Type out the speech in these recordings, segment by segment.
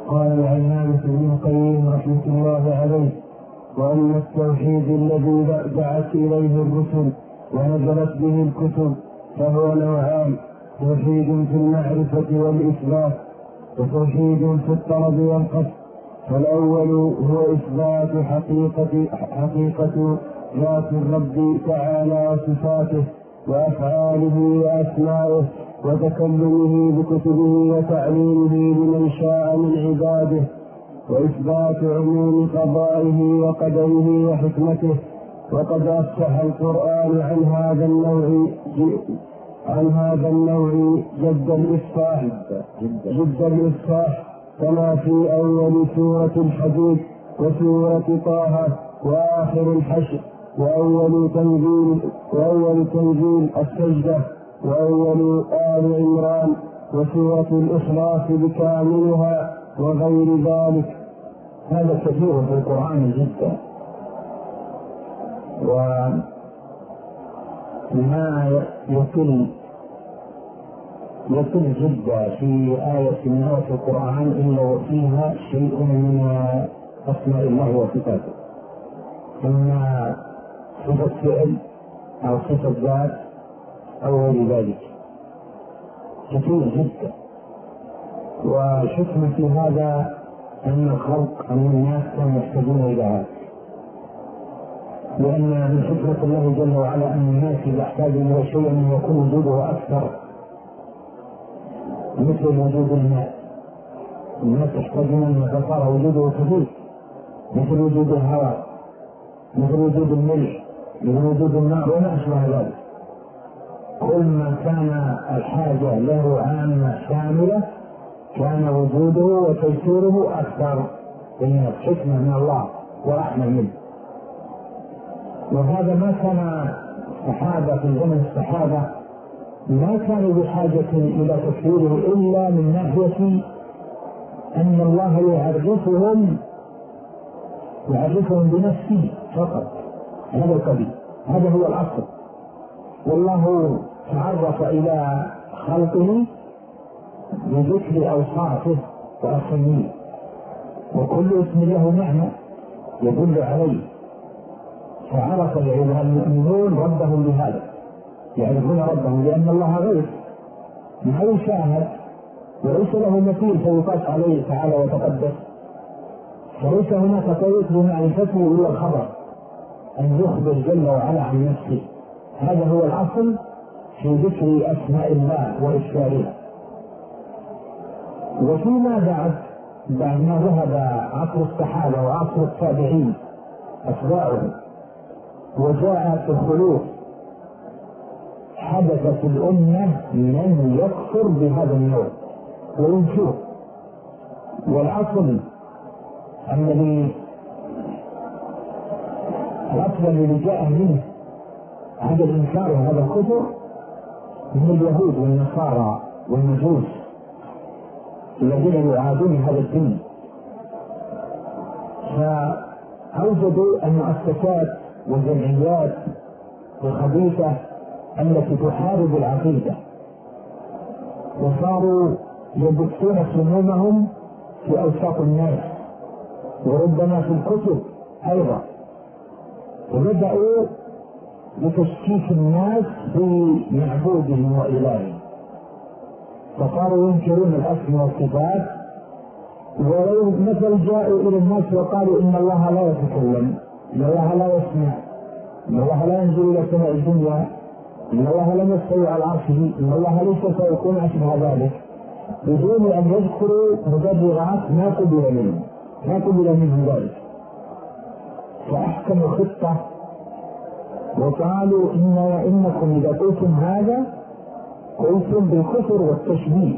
قال العلامة ابن القيم رحمة الله عليه: وأن التوحيد الذي دعت إليه الرسل ونزلت به الكتب فهو نوعان: توحيد في المعرفة والإثبات، وتوحيد في الطلب والقصد. فالأول هو إثبات حقيقة ذات الرب تعالى وصفاته وأفعاله وأسمائه وتكلمه بكتبه وتعليمه لمن شاء من عباده، وإثبات عموم قضائه وقدره وحكمته. وقد أفسح القرآن عن هذا النوع جد الإفصاح، كما في أول سورة الحديد وسورة طه وآخر الحشر وأول تنزيل السجدة وأول آل عمران وسورة الإخلاص بكاملها وغير ذلك. هذا كثير في القرآن جدا، وما يكل جدا في آية من آيات القرآن إلا وفيها شيء من أسماء الله وصفاته، إما صفة فعل أو صفة ذات أو غير ذلك، كثير جدا. وحكمة في هذا أن الناس كانوا يحتاجون إلى هذا، لأن من حكمة الله جل وعلا أن الناس إذا احتاجوا إلى شيء يكون وجوده أكثر، مثل وجود الماء. الناس يحتاجون أن يتصار وجوده كثير، مثل وجود الهواء، مثل وجود الملح، مثل وجود النار وما أشبه ذلك. كل ما كان الحاجة له عامة شاملة كان وجوده وتيسيره أكثر، لأن حكمة من الله ورحمة منه. وهذا ما كان الصحابة في زمن الصحابة ما كانوا بحاجة إلى تفسيره إلا من ناحية أن الله يعرفهم بنفسه فقط. هذا القبيل، هذا هو الأصل. والله تعرف إلى خلقه بذكر أوصافه وأسميه، وكل اسم له معنى يدل عليه. فعرف المؤمنون ربهم بهذا، يعرفون ربهم لأن الله غير ما يشاهد وليس له مثيل فيقاس عليه تعالى وتقدس، فليس هناك طريق لمعرفته إلا الخبر، أن يخبر جل وعلا عن نفسه. هذا هو الأصل في ذكر أسماء الله وإشكالها. وفيما بعد ما ذهب عصر الصحابة وعصر التابعين أتباعهم وجاءت الخلوف، حدثت الأمة من يكفر بهذا النوع وينكره. والأصل الذي جاء منه هذا الإنكار وهذا الكفر من اليهود والنصارى والمجوس الذين يعادون هذا الدين. فأوجدوا المؤسسات والجمعيات الخبيثة التي تحارب العقيدة، وصاروا يبثون سمومهم في أوساط الناس وربما في الكتب أيضا، وبدأوا بتشكيك الناس في معبودهم وإلههم، فصاروا ينكرون الأسماء والصفات. ولو مثل جاءوا إلى الناس وقالوا إن الله لا يتكلم، إن الله لا يسمع، إن الله لا ينزل إلى سماء الدنيا، إن الله لم يستوي على عرشه، إن الله ليس سيكون أشبه ذلك، بدون أن يذكروا مبررات ما قبل منهم ذلك. فأحكموا خطة وقالوا إنكم إذا قلتم هذا قلتم بالكفر والتشبيه،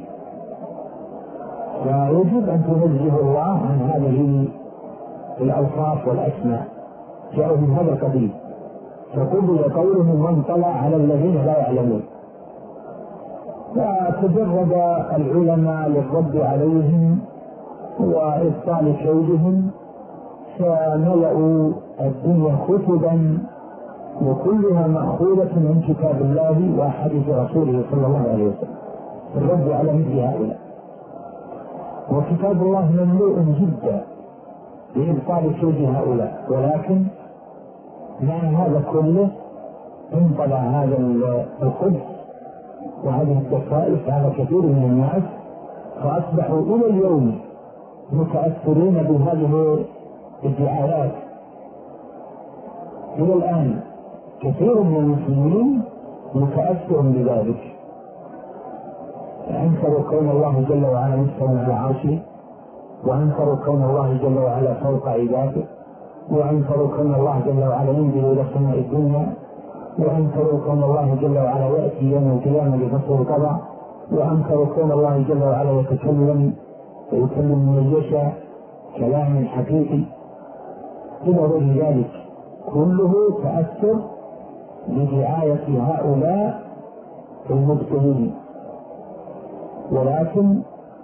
فيجب أن تنزه الله عن هذه الأوصاف والأسماء. جاءوا من هذا القبيل، فقبل قولهم من طلع على الذين لا يعلمون. فتجرد العلماء للرد عليهم وإبطال كيدهم، فملأوا الدنيا كتبا وكلها مأخوذة من كتاب الله وحديث رسوله صلى الله عليه وسلم في الرد على مثل هؤلاء. وكتاب الله مملوء جدا لإبطال شبه هؤلاء، ولكن مع هذا كله انطلع هذا القدس وهذه الدسائس على كثير من الناس، فأصبحوا إلى اليوم متأثرين بهذه الدعايات. إلى الآن كثير من المسلمين متأثر بذلك، أنكروا كون الله جل وعلا مستوى على عرشه، وأنكروا كون الله جل وعلا فوق عباده، وأنكروا كون الله جل وعلا ينزل إلى سماء الدنيا، وأنكروا كون الله جل وعلا يأتي يوم القيامة لفصل القضاء، وأنكروا كون الله جل وعلا يتكلم ويكلم من يشاء كلام حقيقي. إلى غير ذلك كله تأثر بدعاية هؤلاء المبطلين. ولكن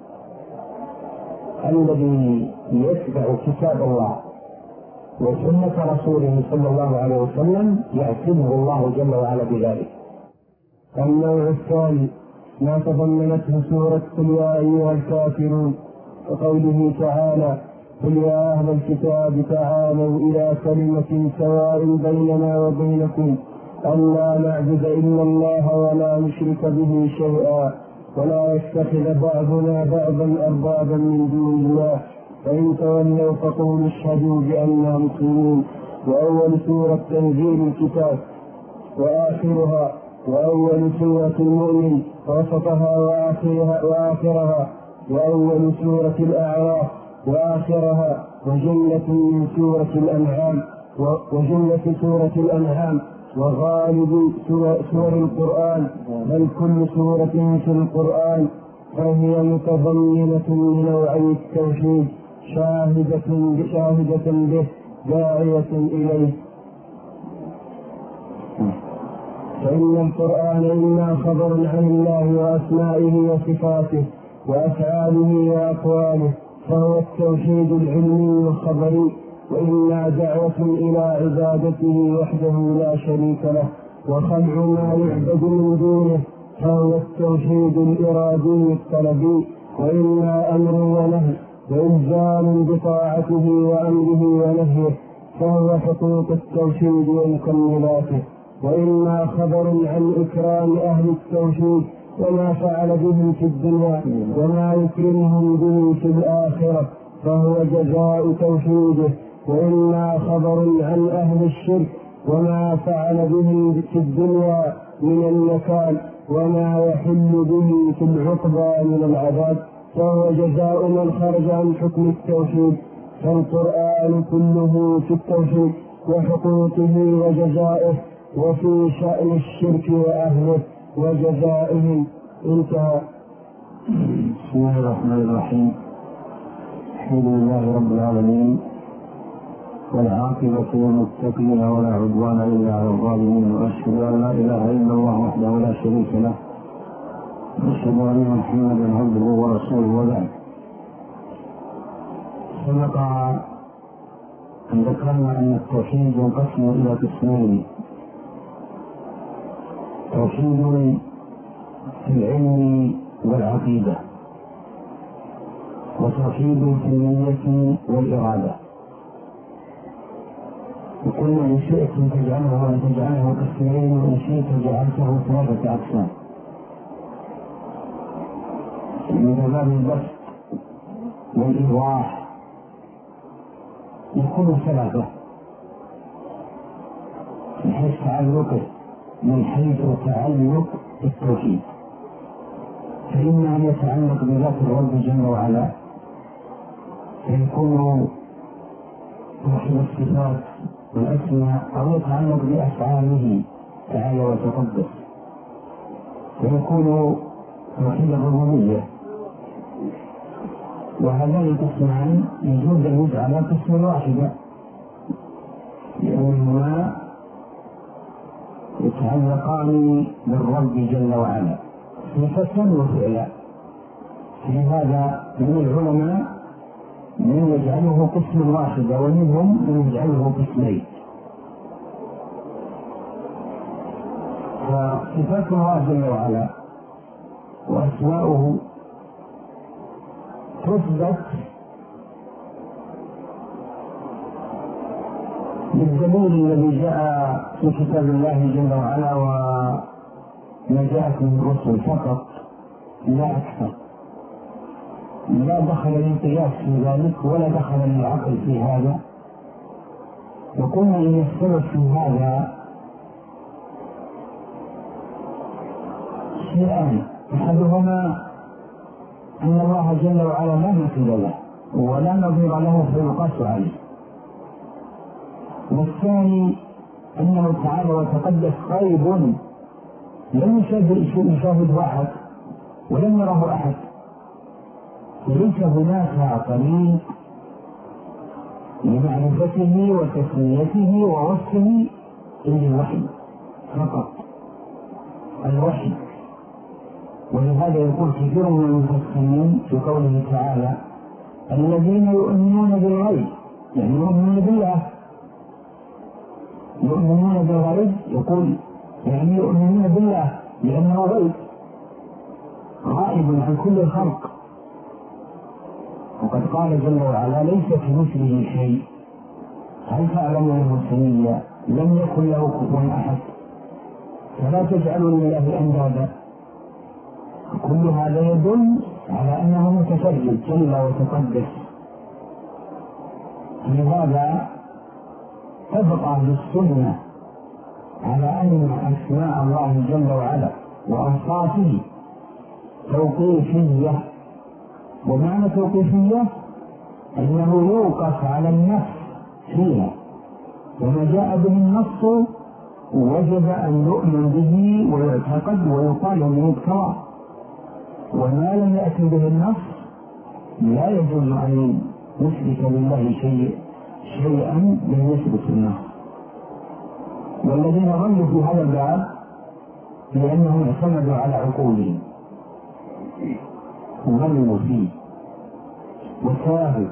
الذي يتبع كتاب الله وسنة رسوله صلى الله عليه وسلم يعتمه الله جل وعلا بذلك. النوع الثاني ما تضمنته سورة قل يا أيها الكافرون، وقوله تعالى قل يا أهل الكتاب تعالوا إلى كلمة سواء بيننا وبينكم ألا نعبد إلا الله ولا نشرك به شيئا ولا يتخذ بعضنا بعضا أربابا من دون الله فإن تولوا فقولوا اشهدوا بأننا مسلمون. وأول سورة تنزيل الكتاب وآخرها، وأول سورة المؤمن وسطها وآخرها، وأول سورة الأعراف وآخرها، وجملة من سورة الأنعام وجملة سورة الأنعام وغالب سور القرآن، بل كل سورة في القرآن فهي متضمنة لنوعي التوحيد شاهدة به داعية إليه. فإن القرآن إما خبر عن الله وأسمائه وصفاته وأفعاله وأقواله فهو التوحيد العلمي والخبري، وإما دعوة إلى عبادته وحده لا شريك له وخلع ما يعبد من دونه فهو التوحيد الإرادي الطلبي، وإما أمر ونهي وإلزام بطاعته وأمره ونهيه فهو حقوق التوحيد ومكملاته، وإما خبر عن إكرام أهل التوحيد وما فعل بهم في الدنيا وما يكرمهم به في الآخرة فهو جزاء توحيده، وإما خبر عن أهل الشرك وما فعل بهم في الدنيا من النكال وما يحل به في العقبى من العذاب فهو جزاء من خرج عن حكم التوحيد. فالقرآن كله في التوحيد وحقوقه وجزائه وفي شأن الشرك وأهله وجزائهم. انتهى. بسم الله الرحمن الرحيم. الحمد لله رب العالمين، والعاقبة للمتقين ولا عدوان إلا على الظالمين، وأشهد أن لا إله إلا الله وحده لا شريك له، وأشهد أن محمدا عبده ورسوله. وبعد، سبق أن ذكرنا أن التوحيد ينقسم إلى قسمين: توحيد في العلم والعقيدة، وتوحيد في النية والإرادة. وقلنا إن شئت تجعله قسمين، وإن شئت جعلته ثلاثة أقسام. من باب البسط والإيضاح يكون ثلاثة من حيث تعلق التوحيد، فإما أن يتعلق بذات الرب جل وعلا فيكون توحيد الصفات والأسماء، أو يتعلق بأفعاله تعالى وتقدس فيكون توحيد الربوبية. وهذان القسمان يجوز أن يجعل قسما واحدا، لأنهما يتعلقان بالرب جل وعلا صفة وفعلا. لهذا من العلماء من يجعله قسما واحدا، ومنهم من يجعله قسمين. فصفات الله جل وعلا وأسماؤه تثبت بالدليل الذي جاء في كتاب الله جل وعلا وما جاءت من الرسل فقط لا أكثر. لا دخل الانقياس في ذلك ولا دخل العقل في هذا. وقلنا إن السبب في هذا شيئان: أحدهما أن الله جل وعلا لا مثيل له ولا نظير له فيقاس عليه، والثاني أنه تعالى وتقدس غيب لم يشاهده أحد ولم يره أحد، وليس هناك طريق لمعرفته وتسميته ووصفه إلا الوحي فقط، الوحي. ولهذا يقول كثير من المفسرين في قوله تعالى: الذين يؤمنون بالغيب، يعني يؤمنون بالله. يؤمنون بالغيب يقول يعني يؤمنون بالله لأنه غيب غائب عن كل الخلق. وقد قال جل وعلا: ليس كمثله شيء، هل تعلم له سميا، لم يكن له كفوا أحد، فلا تجعلوا لله أندادا. كل هذا يدل على أنه متفرد جل وتقدس. لهذا اتفق أهل السنة على أن أسماء الله جل وعلا وأوصافه توقيفية. ومعنى توقيفية أنه يوقف على النفس فيها، وما جاء به النص وجب أن يؤمن به ويعتقد ويقال أنه مبتلى، وما لم يأتي به النص لا يجوز أن يثبت لله شيئا لم يثبت النص. والذين ظلوا في هذا الباب لأنهم اعتمدوا على عقولهم ظلوا فيه وساهوا.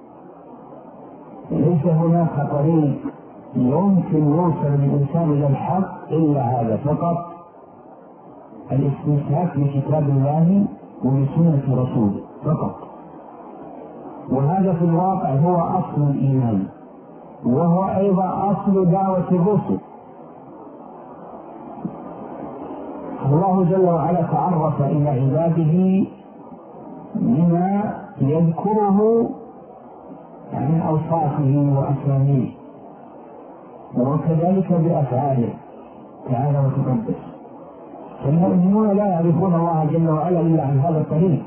ليس هناك طريق يمكن يوصل الإنسان إلى الحق إلا هذا فقط، الاستمساك بكتاب الله وبسنة رسوله فقط. وهذا في الواقع هو أصل الإيمان، وهو أيضا أصل دعوة الرسل. الله جل وعلا تعرف إلى عباده بما يذكره عن أوصافه وأساميه، وكذلك بأفعاله تعالى وتقدس. فالمؤمنون لا يعرفون الله جل وعلا إلا عن هذا الطريق،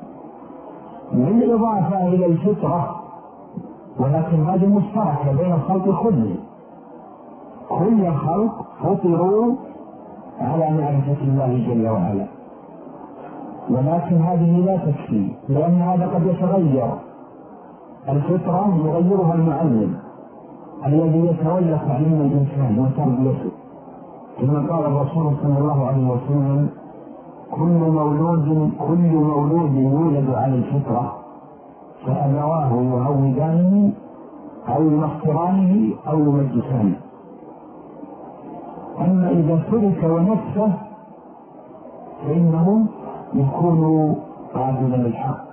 بالإضافة إلى الفطرة، ولكن هذه مشتركة بين الخلق كله. كل الخلق فطروا على معرفة الله جل وعلا، ولكن هذه لا تكفي، لأن هذا قد يتغير. الفطرة يغيرها المعلم الذي يتولى تعليم الإنسان وتربيته، كما قال الرسول صلى الله عليه وسلم: كل مولود يولد على الفطرة، فأبواه يهودانه أو ينصرانه أو يمجسانه. أما إذا ترك ونفسه فإنه يكون قابلا للحق،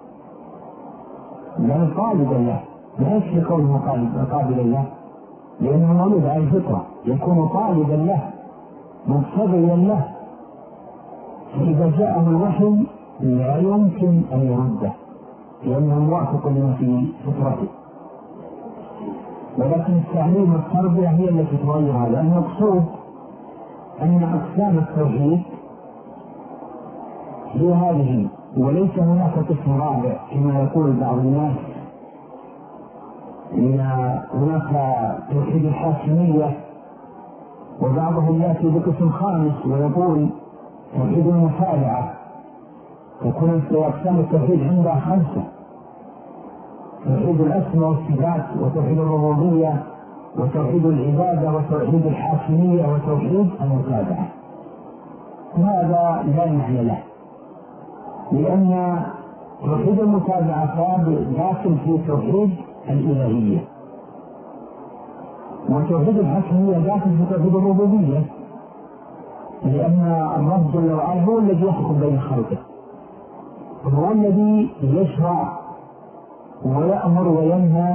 بل طالبا له، لا يكفي كونه قابلا له، لأنه مولود على الفطرة، يكون طالبا له مبتغيا له. فإذا جاءه الوحي لا يمكن أن يرده، لأنه موافق لما في فطرته. ولكن التعليم والتربية هي التي تغير هذا. المقصود أن أقسام التوحيد هي هذه، وليس هناك قسم رابع كما يقول بعض الناس، إن هناك توحيد الحاكمية، وبعضهم يأتي بقسم خامس ويقول توحيد المتابعة. تكون أقسام التوحيد عندها 5: توحيد الأسماء والصفات، وتوحيد الربوبية، وتوحيد العبادة، وتوحيد الحاكمية، وتوحيد المتابعة. هذا لا معنى له، لأن توحيد المتابعة داخل في توحيد الإلهية، وتوحيد الحاكمية داخل في توحيد الربوبية، لأن الرب جل وعلا هو الذي يحكم بين خلقه، هو الذي يشرع ويأمر وينهى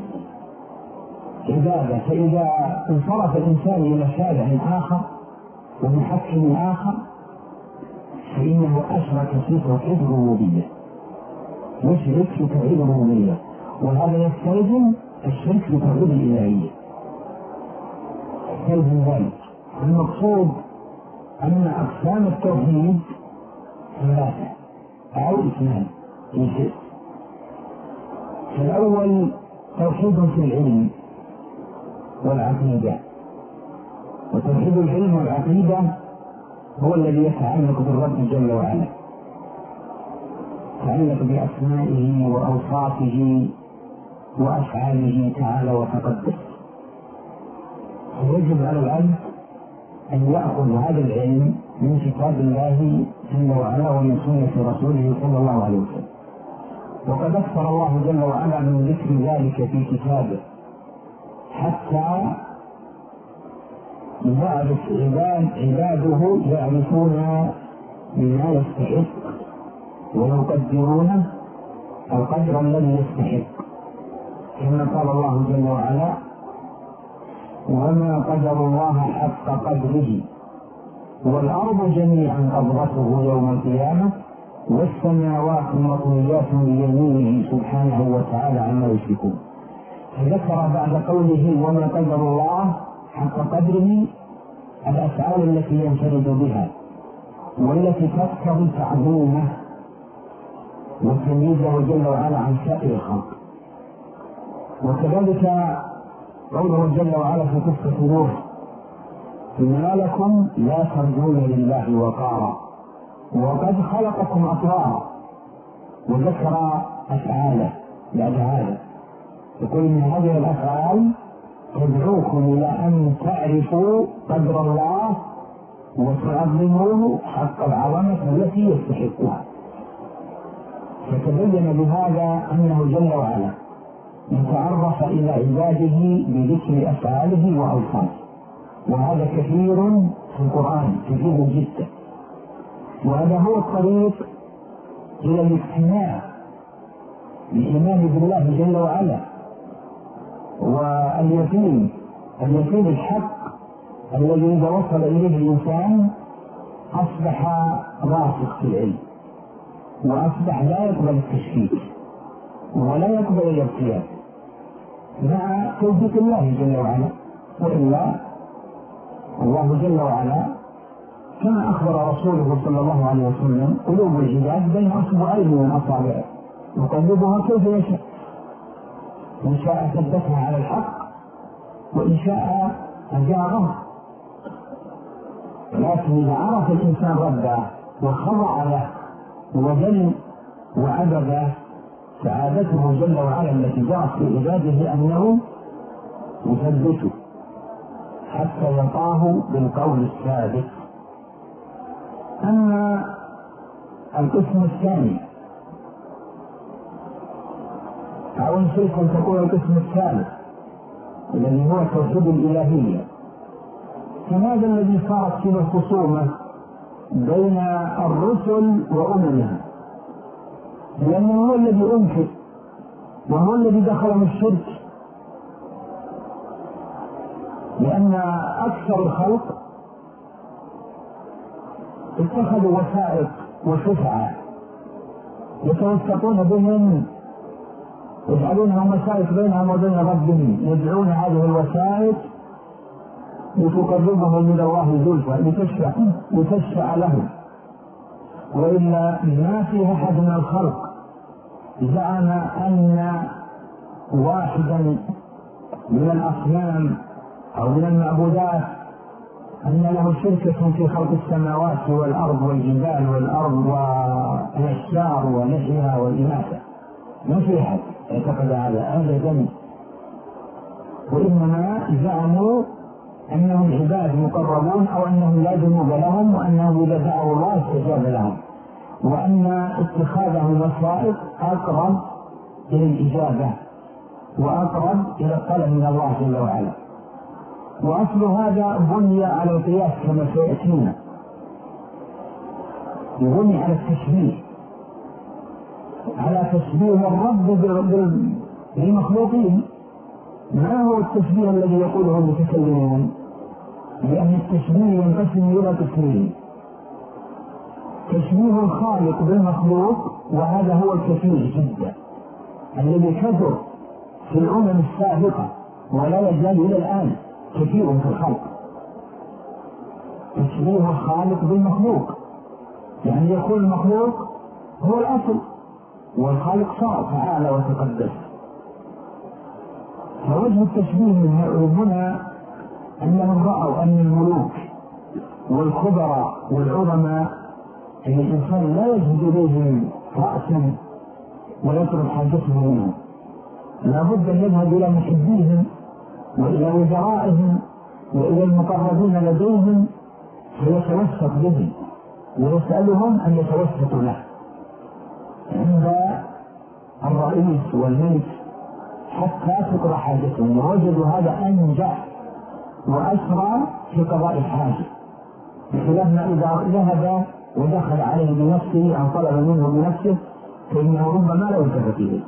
عباده. فإذا انصرف الإنسان إلى شارع آخر ومحكم آخر فإنه أشرك في توحيد الربوبية، يشرك في توحيد الربوبية، وهذا يستلزم الشرك في توحيد الإلهية. يستلزم ذلك. المقصود أن أقسام التوحيد ثلاثة أو اثنان إن شئت. الأول توحيد في العلم والعقيدة، وتوحيد العلم والعقيدة هو الذي يتعلق بالرب جل وعلا، يتعلق بأسمائه وأوصافه وأفعاله تعالى وتقدس. فيجب على العبد أن يأخذ هذا العلم من كتاب الله جل وعلا ومن سنة رسوله صلى الله عليه وسلم. وقد أكثر الله جل وعلا من ذكر ذلك في كتابه حتى يعرف عباده يعرفون بما يستحق ويقدرونه القدر الذي يستحق، كما قال الله جل وعلا: وما قدر الله حق قدره والأرض جميعا قبضته يوم القيامة والسماوات مطويات بيمينه سبحانه وتعالى عما يشركون. فذكر بعد قوله وما قدر الله حق قدره الأفعال التي ينفرد بها والتي تقتضي تعظيمه وتمييزه جل وعلا عن سائر الخلق. وكذلك قوله جل وعلا في قصة نوح: ما لكم لا ترجون لله وقارا وقد خلقكم أطوارا، وذكر أفعاله بعد هذا، يقول إن هذه الأفعال تدعوكم إلى أن تعرفوا قدر الله وتعظموه حق العظمة التي يستحقها. فتبين بهذا أنه جل وعلا يتعرف إلى عباده بذكر أفعاله وأوصافه، وهذا كثير في القرآن، كثير جدا. وهذا هو الطريق إلى الاقتناع بالإيمان بالله جل وعلا، واليقين الحق الذي إذا وصل إليه الإنسان أصبح راسخ في العلم، وأصبح لا يقبل التشكيك ولا يقبل الارتياب مع توفيق الله جل وعلا. وإلا الله جل وعلا كما أخبر رسوله صلى الله عليه وسلم: قلوب العباد بين أصبعين من أصابعه يقلبها كيف يشاء، إن شاء ثبتها على الحق وإن شاء أزاغها. لكن إذا عرف الإنسان ربه وخضع له وذل وعبد، سعادته جل وعلا التي جرت في عباده أنه يثبته حتى يلقاه بالقول الثابت. أما القسم الثاني أو إن شئت أن تقول القسم الثالث الذي هو توحيد الإلهية، فهذا الذي صارت فيه الخصومة بين الرسل وأممهم، لأنه هو الذي أنكر وهو الذي دخل من الشرك، لأن أكثر الخلق اتخذوا وسائط وشفعة يتوسطون بهم، يجعلونها مسائط بينهم وبين ربهم، يدعون هذه الوسائط لتقربهم من الله زلفى لتشفع لهم. وإلا ما فيه أحد من الخلق زعم أن واحدا من الأصنام أو من المعبودات أن له شركة في خلق السماوات والأرض والجبال والأرض والأشجار ونحيها والإناث. ما في أحد اعتقد هذا أبدا، وإنما زعموا أنهم عباد مقربون أو أنهم لا ذنوب لهم وأنهم إذا دعوا الله استجاب لهم، وأن اتخاذهم وسائط أقرب إلى الإجابة وأقرب إلى الطلب من الله جل وعلا. وأصل هذا بني على القياس كما سيأتينا، بني على التشبيه، على تشبيه الرب بالمخلوقين. ما هو التشبيه الذي يقوله المتكلمون؟ لأن التشبيه ينقسم إلى قسمين: تشبيه الخالق بالمخلوق، وهذا هو الكثير جدا الذي كثر في الأمم السابقة ولا يزال إلى الآن كثير في الخلق. تشبيه الخالق بالمخلوق يعني يكون المخلوق هو الأصل والخالق صار تعالى وتقدس. فوجه التشبيه من هنا أنهم رأوا أن الملوك والخبراء والعظماء أن الإنسان لا يجد إليهم رأسا ويطلب حاجته منهم، لا بد أن يذهب إلى محبيهم وإلى وزرائهم وإلى المقربين لديهم فيتوسط بهم ويسألهم أن يتوسطوا له عند الرئيس والملك حتى تقضى حاجتهم. ووجدوا هذا أنجح وأسرع في قضاء الحاجة، بخلاف ما إذا ذهب ودخل عليه بنفسه أو طلب منه بنفسه فإنه ربما لا يلتفت إليه.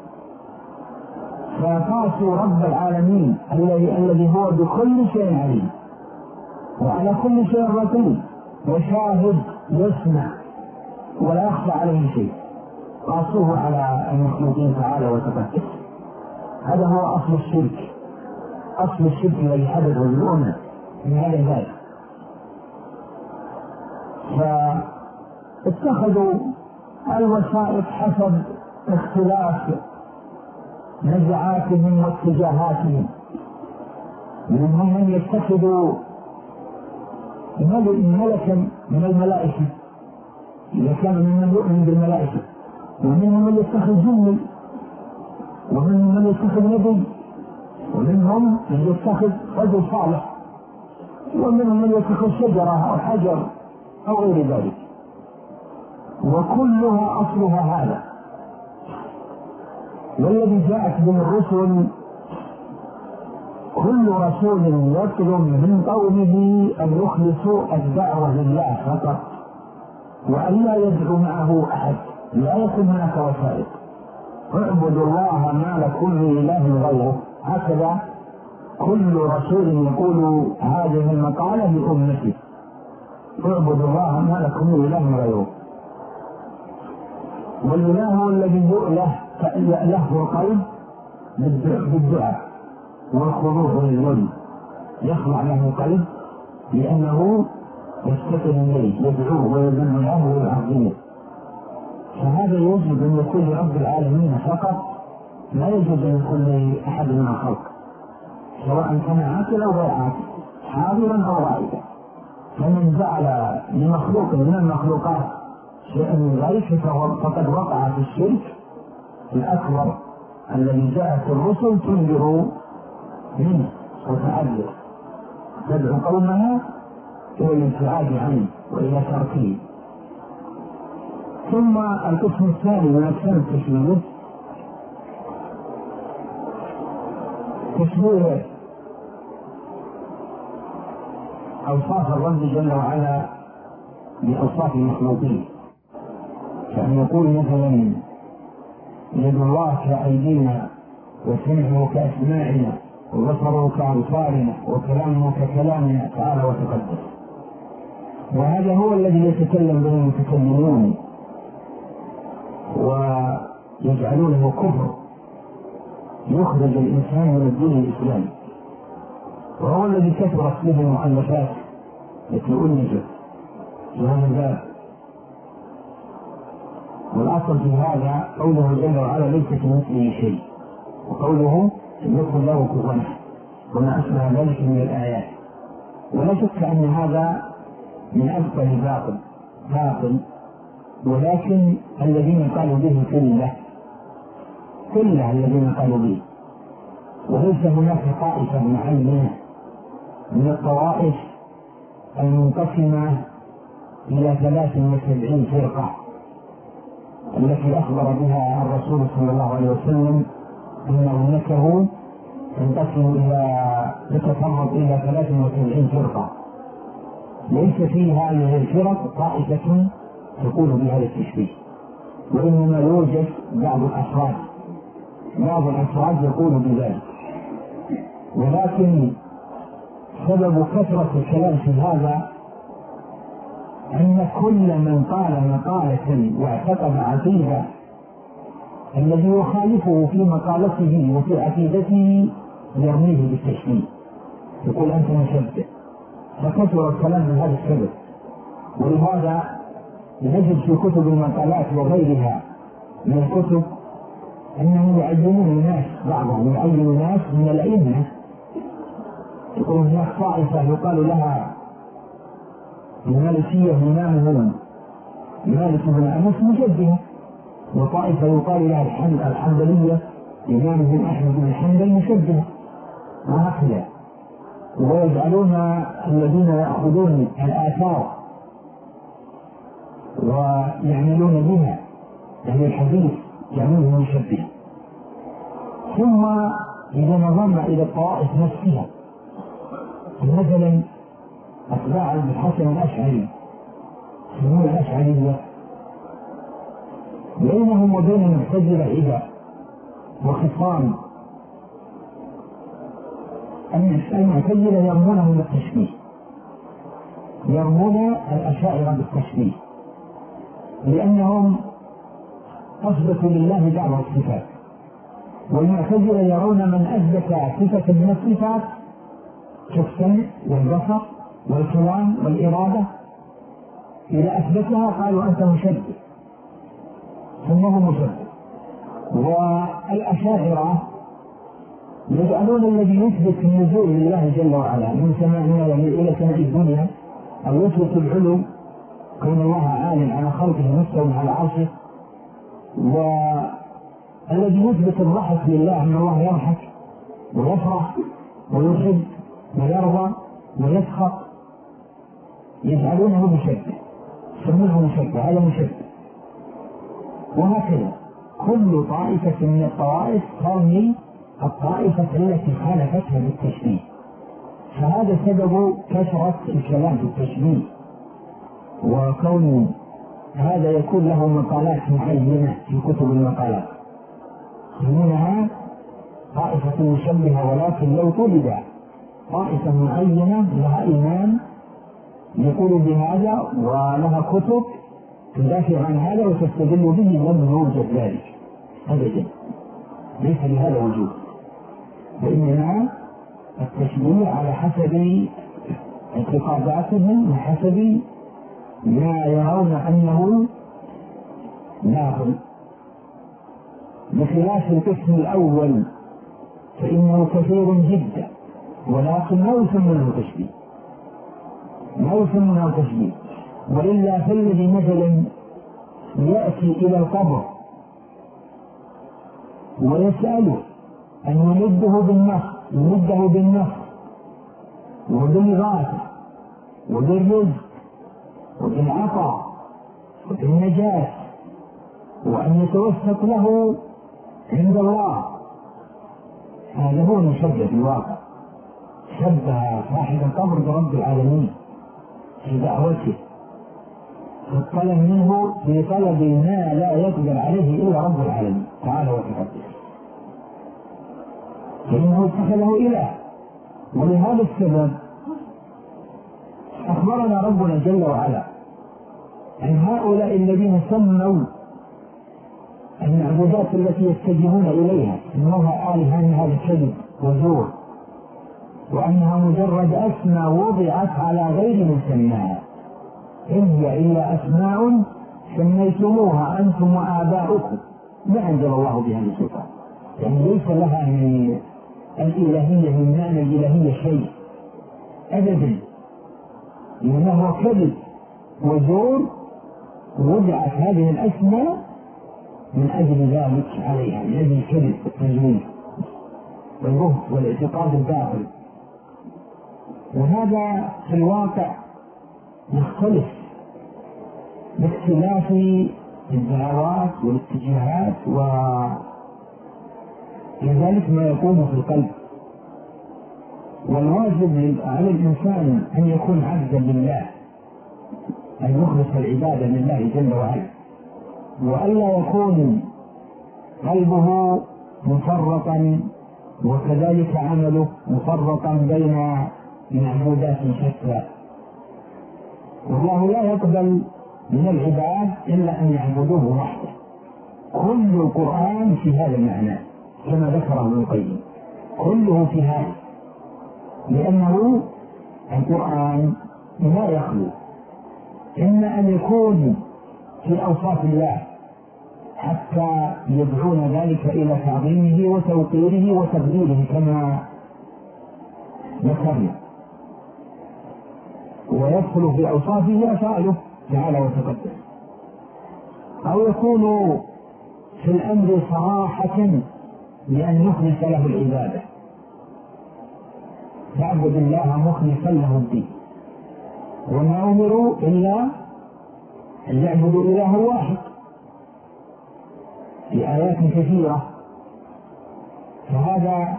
فقاسوا رب العالمين الذي هو بكل شيء عليم وعلى كل شيء رقيب وشاهد يسمع ولا يخفى عليه شيء، قاسوه على المخلوقين تعالى وتقدس. هذا هو أصل الشرك، أصل الشرك الذي حدث بالأمة من هذا الباب. فاتخذوا الوسائط حسب اختلاف نزعاتهم واتجاهاتهم. منهم من يتخذوا ملكا من الملائكة إذا كان من يؤمن بالملائكة، ومنهم من يتخذ جن، ومنهم من يتخذ نبي، ومنهم من يتخذ رجل صالح، ومنهم من يتخذ شجرة أو حجر أو غير ذلك، وكلها أصلها هذا. والذي جاءت به الرسل كل رسول يطلب من قومه أن يخلصوا الدعوة لله فقط وأن لا يدعو معه أحد، لا يكون هناك وسائط. اعبدوا الله ما لكم من إله غيره. هكذا كل رسول يقول هذه المقالة لأمته: اعبدوا الله ما لكم من إله غيره. والإله الذي له القلب بالدعاء والخضوع للولي، يخضع له قلب لأنه يستقل إليه، يدعوه ويذل له ويعظمه. فهذا يجب أن يكون لرب العالمين فقط، لا يجوز أن يكون لأحد من الخلق، سواء كان عاقلا أو غير عاقل، حاضرا أو غائبا. فمن جعل لمخلوق من المخلوقات شيئا من ذلك فقد وقع في الشرك الأكبر الذي جاءت الرسل تنذر منه وتعذر، تدعو قومها إلى الابتعاد عنه وإلى تركه. ثم القسم الثاني من أقسام التشبيه تشبيه أوصاف الرب جل وعلا بأوصاف المخلوقين، كأن يقول مثلا: يد الله كأيدينا، وسمعه كأسماعنا، وبصره كأبصارنا، وكلامه ككلامنا تعالى وتقدس. وهذا هو الذي يتكلم به المتكلمون ويجعلونه كفر يخرج الإنسان من الدين الإسلامي، وهو الذي كثرت به المؤلفات التي أنجت في هذا الباب. والأصل في هذا قوله جل وعلا: ليس كمثله شيء، وقوله يكن له كفوا أحد، وما أشبه ذلك من الآيات. ولا شك أن هذا من أكبر باطل، ولكن الذين قالوا به كله الذين قالوا به، وليس هناك طائفة معينة من الطوائف المنقسمة إلى 73 فرقة التي أخبر بها الرسول صلى الله عليه وسلم أن أمته تتفرق إلى 73 فرقة. ليس في هذه الفرق طائفة تقول بهذا التشبيه، وإنما يوجد بعض الأفراد يقول بذلك. ولكن سبب كثرة الكلام في هذا أن كل من قال مقالة واعتقد عقيدة الذي يخالفه في مقالته وفي عقيدته يرميه بالتشبيه، يقول أنت مشبه، فكثر الكلام من هذا السبب. ولهذا نجد في كتب المقالات وغيرها من الكتب أنهم يعينون الناس، بعضهم يعين الناس من الأئمة، يقول هناك طائفة يقال لها المالكية إمامهم مالك بن أنس مشبهة، وطائفة يقال لها الحنبلية إمامهم أحمد بن حنبل مشبهة، وهكذا. ويجعلون الذين يأخذون الآثار ويعملون بها يعني الحديث يعملهم مشبهة. ثم إذا نظرنا إلى الطوائف نفسها، مثلا أتباع الحسن الأشعري يسمون الأشعرية، بينهم وبين المعتزلة عداء وخصام. المعتزلة يرمونهم بالتشبيه، يرمون الأشاعرة بالتشبيه، لأنهم أثبتوا لله بعض الصفات، والمعتزلة يرون من أثبت صفة من الصفات كالسمع والبصر والكلام والإرادة إذا أثبتها قالوا أنت مشبه، سموه مشبه. والأشاعرة يجعلون الذي يثبت النزول لله جل وعلا من سماء إلى سماء الدنيا، أو يثبت العلو كون الله عال على خلقه مستوى على عرشه، والذي يثبت الضحك لله أن الله يضحك ويفرح ويحب ويرضى ويسخط، يجعلونه مشبه، يسمونه مشبه، هذا مشبه. وهكذا كل طائفة من الطوائف ترمي الطائفة التي خالفتها بالتشبيه، فهذا سبب كثرة الكلام في التشبيه. وكون هذا يكون له مقالات معينة في كتب المقالات يسمونها طائفة مشبهة، ولكن لو طلب طائفة معينة لها إمام يقول بهذا ولها كتب تدافع عن هذا وتستدل به لم يوجد ذلك أبدا، ليس لهذا وجود. وإنما التشبيه على حسب اعتقاداتهم وحسب ما يرون أنه باطل، بخلاف القسم الأول فإنه كثير جدا، ولكن ما يسمونه تشبيه، ما يسمونه تشبيه. وإلا فالذي مثلا يأتي إلى القبر ويسأله أن يمده بالنصر وبالغاثة وبالرزق وبالعطاء وبالنجاة، وأن يتوسط له عند الله، هذا هو المشبه في الواقع، شبه صاحب القبر برب العالمين في دعوته، فالطلب منه في طلب ما لا يقدر عليه إلا رب العالمين تعالى وتقدس، فإنه اتخذه إله. ولهذا السبب أخبرنا ربنا جل وعلا عن هؤلاء الذين سموا المعبودات التي يتجهون إليها سموها آلهة، من هذا الكذب وزور، وأنها مجرد أسماء وضعت على غير مسماها، إن هي إلا أسماء سميتموها أنتم وآباؤكم ما أنزل الله بها من سلطان، يعني ليس لها من الإلهية من معنى الإلهية شيء أبدا، إنما هو كذب وزور، وضعت هذه الأسماء من أجل ذلك عليها، من أجل الكذب والتزوير والبهت والاعتقاد الباطل. وهذا في الواقع يختلف باختلاف الدعوات والاتجاهات، ولذلك ما يكون في القلب. والواجب على الإنسان أن يكون عبدا لله، أن يخلص العبادة لله جل وعلا، وألا يكون قلبه مفرطا وكذلك عمله مفرطا بين معبودات شتى. والله لا يقبل من العباد إلا أن يعبدوه وحده. كل القرآن في هذا المعنى كما ذكره ابن القيم، كله في هذا، لأنه القرآن لا يخلو إما أن يكون في أوصاف الله حتى يدعون ذلك إلى تعظيمه وتوقيره وتقديره كما ذكرنا، ويدخل في أوصافه أفعاله تعالى وتقدم، أو يكون في الأمر صراحة لأن يخلص له العبادة، تعبد الله مخلصا له الدين، وما أمروا إلا أن يعبدوا إله واحد في آيات كثيرة. فهذا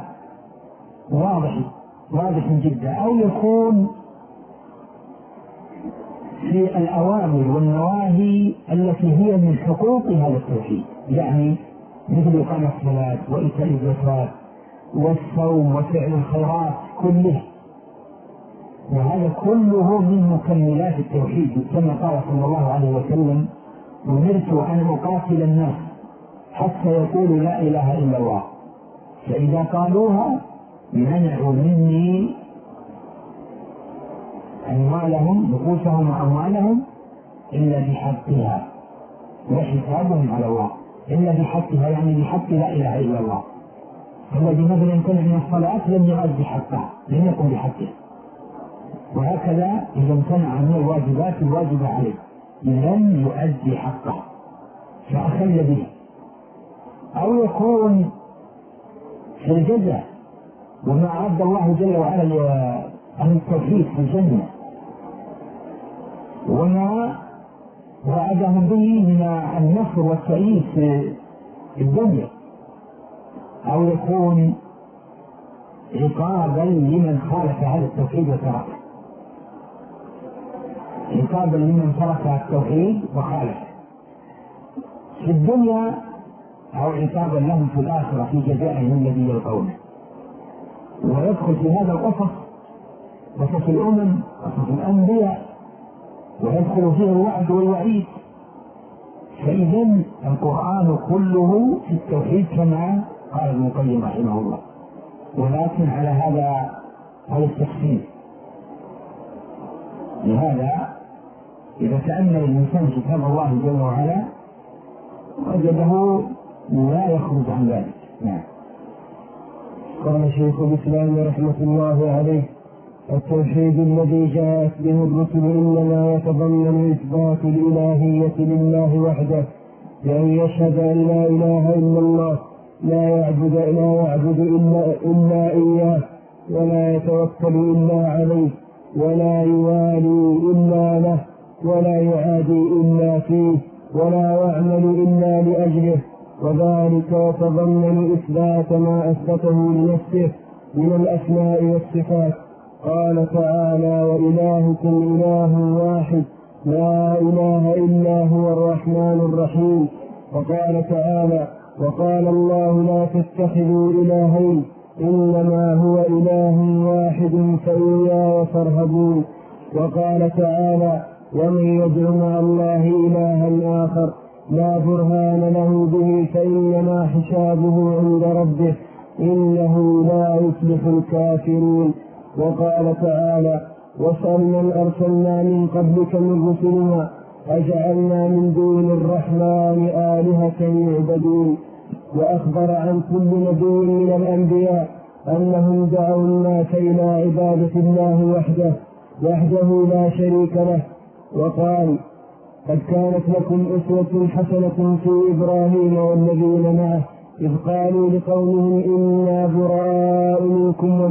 واضح جدا. أو يكون في الأوامر والنواهي التي هي من حقوق هذا التوحيد، يعني مثل إقامة الصلاة وإيتاء الزكاة والصوم وفعل الخيرات كله، وهذا كله من مكملات التوحيد، كما قال صلى الله عليه وسلم: أمرت أن أقاتل الناس حتى يقولوا لا إله إلا الله، فإذا قالوها منعوا مني أموالهم نفوسهم وأموالهم إلا بحقها وحسابهم على الله. إلا بحقها يعني بحق لا إله إلا الله. الذي مثلا يمتنع من الصلاة لم يؤدي حقها، لم يقم بحقها. وهكذا إذا امتنع من الواجبات الواجبة عليه لم يؤدي حقه فأخل به. أو يكون في الجزاء وما أعد الله جل وعلا عن التوحيد في الجنة وما وعدهم به من النصر والتأييد في الدنيا. أو يكون عقابا لمن خالف هذا التوحيد وتركه، عقابا لمن ترك التوحيد وخالفه في الدنيا، أو عقابا لهم في الآخرة في جزائهم الذي يلقونه. ويدخل في هذا القصص قصص الأمم، قصص الأنبياء، ويدخل فيه الوعد والوعيد. فإذن القرآن كله في التوحيد كما قال ابن القيم رحمه الله، ولكن على هذا التفصيل. لهذا إذا تأمل الإنسان كتاب الله جل وعلا وجده لا يخرج عن ذلك. نعم. قال شيخ الإسلام رحمة الله عليه: التوحيد الذي جاءت به الرسل إنما يتضمن إثبات الإلهية لله وحده، بأن يشهد أن لا إله إلا الله، لا يعبد إلا إياه، ولا يتوكل إلا عليه، ولا يوالي إلا له، ولا يعادي إلا فيه، ولا يعمل إلا لأجله. وذلك يتضمن إثبات ما أثبته لنفسه من الأسماء والصفات. قال تعالى: وإلهكم إله واحد لا إله إلا هو الرحمن الرحيم. وقال تعالى: وقال الله لا تتخذوا إلهين إنما هو إله واحد فإياي فارهبون. وقال تعالى: ومن يدع مع الله إلها آخر لا برهان له به فإنما حسابه عند ربه إنه لا يفلح الكافرون. وقال تعالى: واسأل من أرسلنا من قبلك من رسلنا أجعلنا من دون الرحمن آلهة يعبدون. وأخبر عن كل نبي من الأنبياء أنهم دعوا الناس إلى عبادة الله وحده لا شريك له. وقال: قد كانت لكم أسوة حسنة في إبراهيم والذين معه إذ قالوا لقومهم إنا براء منكم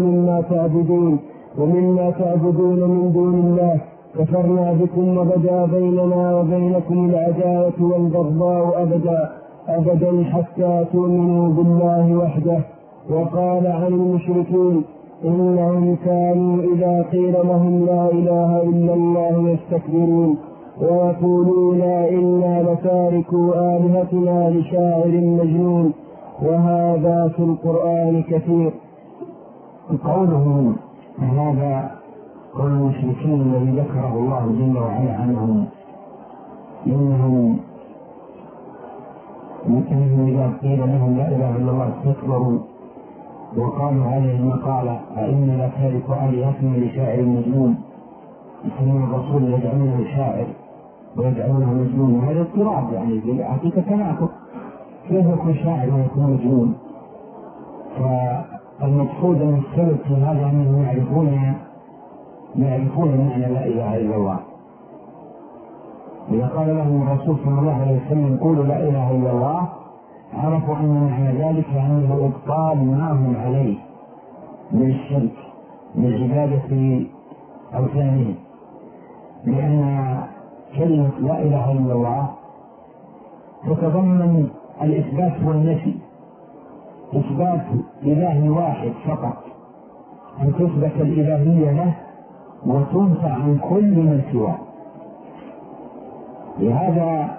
ومما تعبدون من دون الله كفرنا بكم وبدا بيننا وبينكم العداوة والبغضاء أبدا حتى تؤمنوا بالله وحده. وقال عن المشركين: إنهم كانوا إذا قيل لهم لا إله إلا الله يستكبرون. ويقولون إنا لتاركو آلهتنا لشاعر مجنون، وهذا في القرآن كثير. قوله هذا قول المشركين الذي ذكره الله جل وعلا عنهم إنهم إذا قيل لهم لا إله إلا الله استكبروا وقالوا هذه المقالة أئنا لتاركو آلهتنا لشاعر مجنون، يسمون الرسول يدعونه شاعر ويدعونه مجنون. هذا اضطراب يعني في حقيقة تناقض، كيف يكون شاعر ويكون مجنون؟ فالمقصود أن السبب في هذا أنهم يعرفون معنى لا إله إلا الله. إذا قال لهم الرسول صلى الله عليه وسلم قولوا لا إله إلا الله عرفوا أن معنى ذلك أنه إبطال ما هم عليه من الشرك من عبادة أوثانهم، لأن كلمة لا إله إلا الله تتضمن الإثبات والنفي، إثبات إله واحد فقط، أن تثبت الإلهية له وتنفى عن كل من سواه. لهذا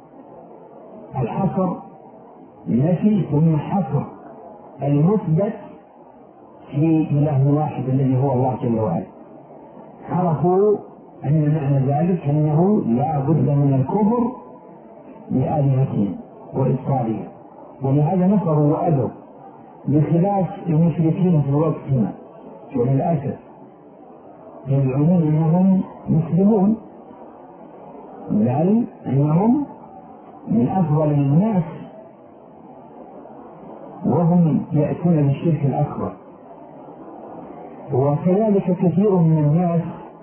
الحصر نفي ثم حصر المثبت في إله واحد الذي هو الله جل وعلا. عرفوا أن معنى ذلك أنه لا بد من الكفر بآلهتهم وإبطالهم، ولهذا نصروا وأبوا بخلاف المشركين في وقتنا. وللأسف يدعون أنهم مسلمون، بل أنهم من أفضل الناس وهم يأتون بالشرك الأكبر. وكذلك كثير من الناس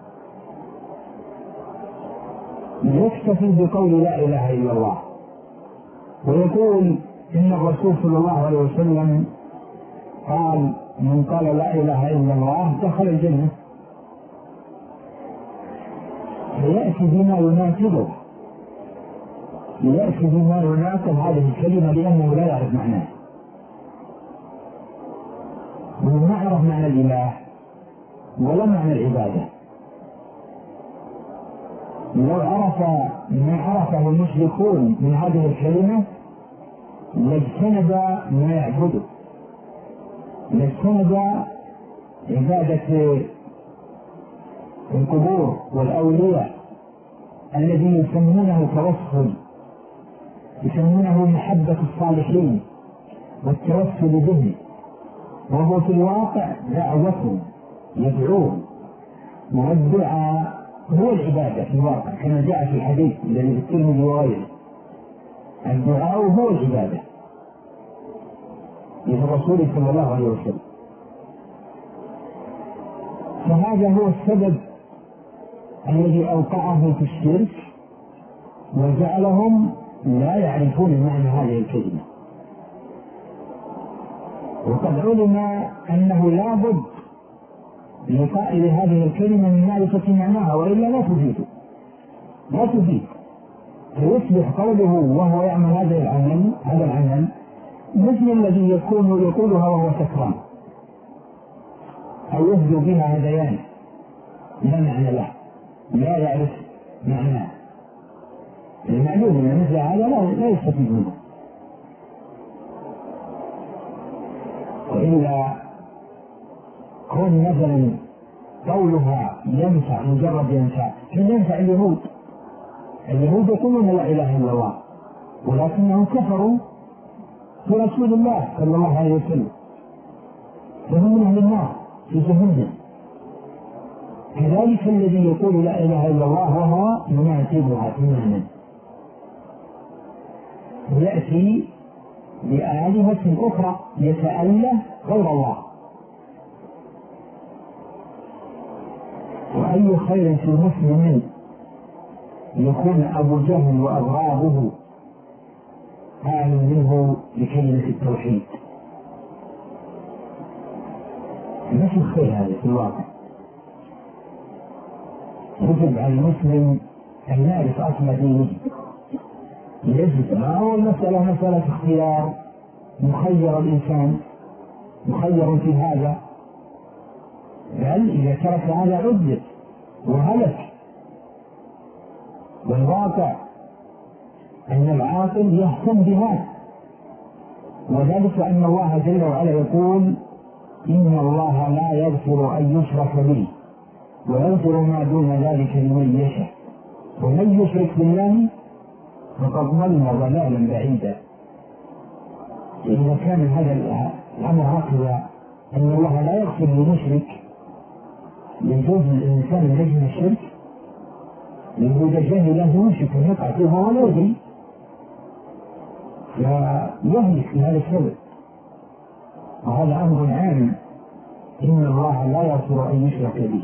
يكتفي بقول لا إله إلا الله ويقول إن الرسول صلى الله عليه وسلم قال من قال لا إله إلا الله دخل الجنة، فيأتي بما يناسبه، يأتي بما يناسب هذه الكلمة لأنه لا يعرف معناه. ومن يعرف معنى الإله ولا معنى العبادة. لو عرف ما عرفه المشركون من هذه الكلمة لاجتنب ما يعبده، لاجتنب عبادة القبور والأولياء الذي يسمونه توسل، يسمونه محبة الصالحين والتوسل به، وهو في الواقع دعوتهم يدعوهم، والدعاء هو العبادة في الواقع كما جاء في الحديث الذي في الترمذي وغيره. الدعاء هو العبادة للرسول صلى الله عليه وسلم. فهذا هو السبب الذي أوقعهم في الشرك وجعلهم لا يعرفون معنى هذه الكلمة. وقد علم أنه لا بد لقائل هذه الكلمة من معرفة معناها، وإلا لا تفيد. فيصبح قوله وهو يعمل هذا العمل مثل الذي يقولها وهو سكران أو يهدو بها هذيان لا معنى له، لا يعرف معناه. المعلوم أن مثل هذا لا يستفيد منه. وإلا كون مثلا قولها ينفع مجرد ينفع، كان ينفع اليهود يقولون لا إله إلا الله ولكنهم كفروا برسول الله صلى الله عليه وسلم، فهم من أهل النار في جهنم. كذلك الذي يقول لا إله إلا الله وهو يناسبها تماما يأتي بآلهة أخرى يتأله غير الله. وأي خير في مسلم يكون أبو جهل وأغرابه أعلم منه بكلمة التوحيد. ما في خير هذا في الواقع. يجب على المسلم أن يعرف أصل دينه. يجب ما هو مسألة اختيار، مخير الإنسان مخير في هذا، بل إذا ترك هذا عذب وهلك. والواقع أن العاقل يهتم بهذا، وذلك أن الله جل وعلا يقول إن الله لا يغفر أن يشرك به ويغفر ما دون ذلك لمن يشاء، ومن يشرك بالله فقد ضل ضلالا بعيدا. إذا كان هذا الأمر هكذا أن الله لا يغفر للمشرك، يجوز الإنسان يجهل الشرك، يقول جاهله يمشك يقع فيه وهو لا يدري فيهلك بهذا السبب، وهذا أمر عام. إن الله لا يغفر أن يشرك به،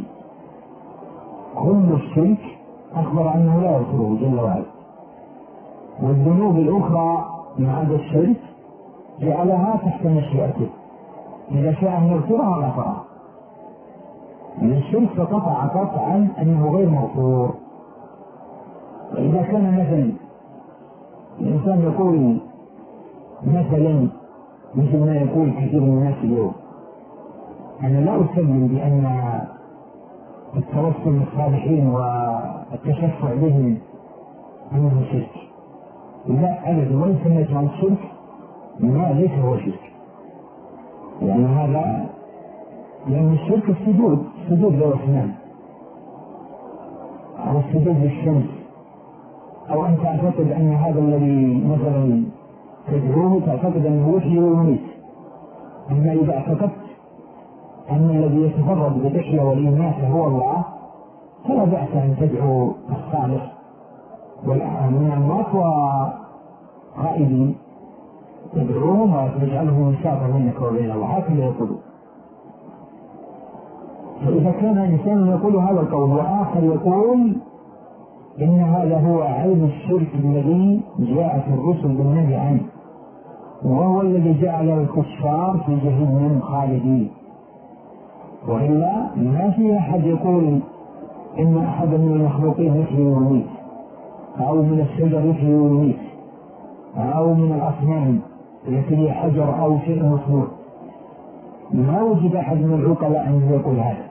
كل الشرك أخبر أنه لا يغفره جل وعلا، والذنوب الأخرى مع هذا الشرك جعلها تحت مشيئته، إذا شاء أن يغفرها غفرها. من الشرك فقطع قطعا أنه غير مغفور. وإذا كان مثلا الإنسان يقول مثلا مثل ما يقول كثير من الناس اليوم، أنا لا أسلم بأن التوسل بالصالحين والتشفع بهم أنه شرك، لا أبدا، وإن سميت عن الشرك ما ليس هو شرك، يعني هذا لأن الشرك السجود للرحمن أو السجود للشمس، أو أن تعتقد أن هذا الذي مثلا تدعوه تعتقد أنه يحيي ويميت. أما إذا اعتقدت أن الذي يتفرد بالإحياء والإماتة هو الله فلا بأس أن تدعو الصالح من الأموات وغائبين، تدعوهم وتجعلهم مسافة بينك وبين الله، هكذا يقولون. فإذا كان إنسان يقول هذا القول وآخر يقول إن هذا هو عين الشرك الذي جاءت الرسل بالنهي عنه، وهو الذي جعل الكفار في جهنم خالدين، وإلا ما في أحد يقول إن أحد من المخلوقين يحيي ويميت، أو من الشجر يحيي ويميت، أو من الأصنام التي هي حجر أو شيء مصنوع. ما وجد أحد من العقلاء أن يقول هذا.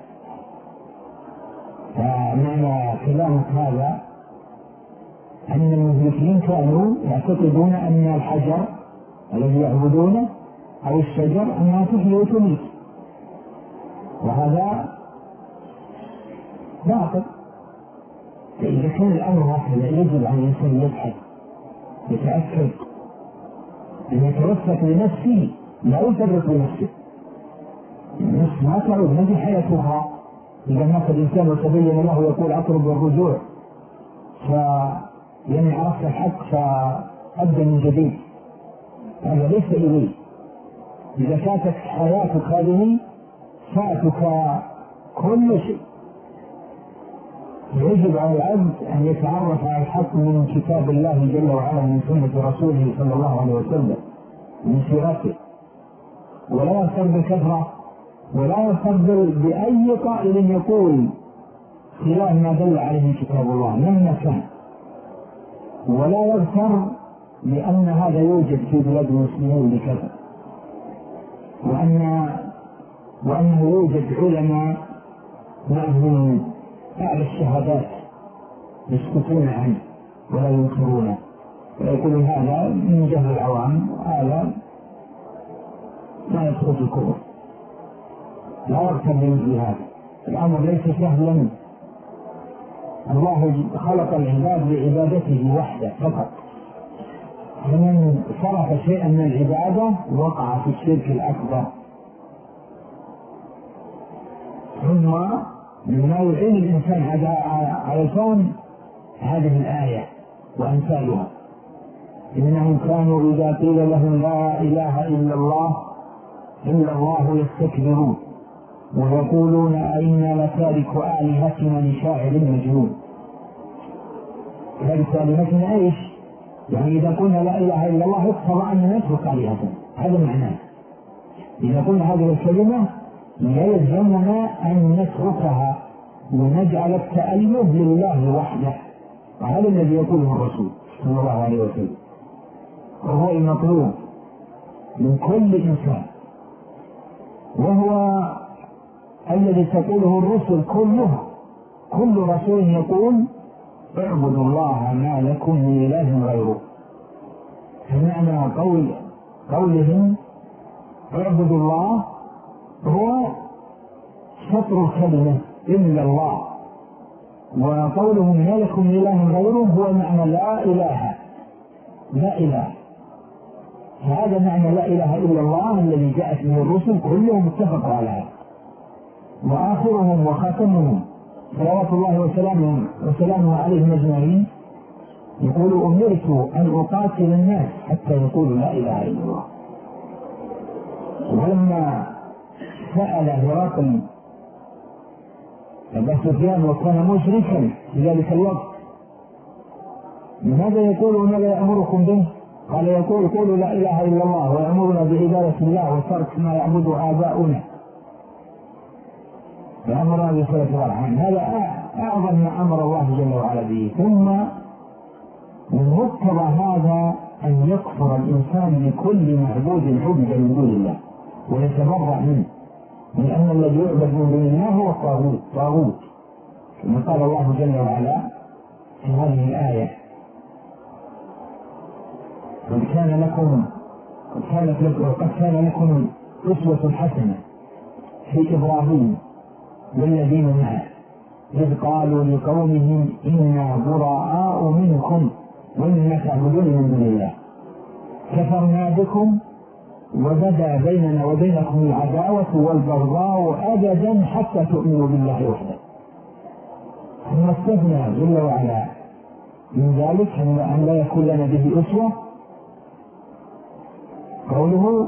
فمعنى كلامك هذا أن المشركين كانوا يعتقدون أن الحجر الذي يعبدونه أو الشجر أنها تحيي وتميت، وهذا باطل. فإذا كان الأمر هكذا يجب على الإنسان يبحث يتأكد أن يتوسط لنفسه، لا يفرط بنفسه. النفس ما تعود، ما في حياتها. إذا مات الإنسان وتبين له يقول أطلب الرجوع يعني عرفت الحق فأبدأ من جديد، هذا ليس إليه. إذا فاتت حياتك هذه فاتك كل شيء. يجب على العبد أن يتعرف على الحق من كتاب الله جل وعلا، من سنة رسوله صلى الله عليه وسلم، من سيرته، ولا يغتر بالكثرة، ولا يغتر بأي قائل يقول خلاف ما دل عليه كتاب الله مهما كان، ولا يغتر لأن هذا يوجد في بلاد المسلمين بكذا، وأنه يوجد علماء معهم أعلى الشهادات يسكتون عنه ولا ينكرونه، ويقولون هذا من جهل العوام، هذا لا يدخل في الكفر. لا يغتر بمثل هذا. الأمر ليس سهلا. الله خلق العباد لعبادته وحده فقط، فمن صرف شيئا من العبادة وقع في الشرك الأكبر. ثم مما يعين الإنسان على الفهم هذه الآية وأمثالها: إنهم كانوا إذا قيل لهم لا إله إلا الله يستكبرون ويقولون أئنا لتارك آلهتنا لشاعر مجنون. تارك آلهتنا إيش؟ يعني إذا قلنا لا إله إلا الله يقتضى أن نترك آلهتنا، هذا معناه. إذا قلنا هذه الكلمة يلزمنا أن نتركها ونجعل التأله لله وحده، وهذا الذي يقوله الرسول صلى الله عليه وسلم، وهو المطلوب من كل إنسان، وهو الذي تقوله الرسل كلها. كل رسول يقول اعبدوا الله ما لكم من إله غيره. فمعنى قولهم اعبدوا الله هو شطر الكلمة إلا الله، وقولهم ما لكم من إله غيره هو معنى لا إله. لا إله، هذا معنى لا إله إلا الله الذي جاءت به الرسل كلهم اتفقوا على هذا. وآخرهم وخاتمهم صلوات الله وسلامه عليهم أجمعين يقول أمرت أن أقاتل الناس حتى يقولوا لا إله إلا الله. ولما سأل هرقل أبا سفيان وكان مشركا في ذلك الوقت لماذا يقول وماذا يأمركم به؟ قال يقول قولوا لا إله إلا الله ويأمرنا بعبادة الله وترك ما يعبد آباؤنا وأمرنا بصلة الأرحام. هذا أعظم ما أمر الله جل وعلا به. ثم من مقتضى هذا أن يكفر الإنسان بكل معبود عبد من دون الله ويتبرأ منه، لأن الذي يعبد من دون الله هو طاغوت كما قال الله جل وعلا في هذه الآية قد كان لكم أسوة حسنة في إبراهيم والذين معه إذ قالوا لقومهم إنا براء منكم ومما تعبدون من دون الله كفرنا بكم وبدا بيننا وبينكم العداوة والبغضاء أبدا حتى تؤمنوا بالله وحده. ثم استثنى جل وعلا من ذلك أن لا يكون لنا به أسوة قوله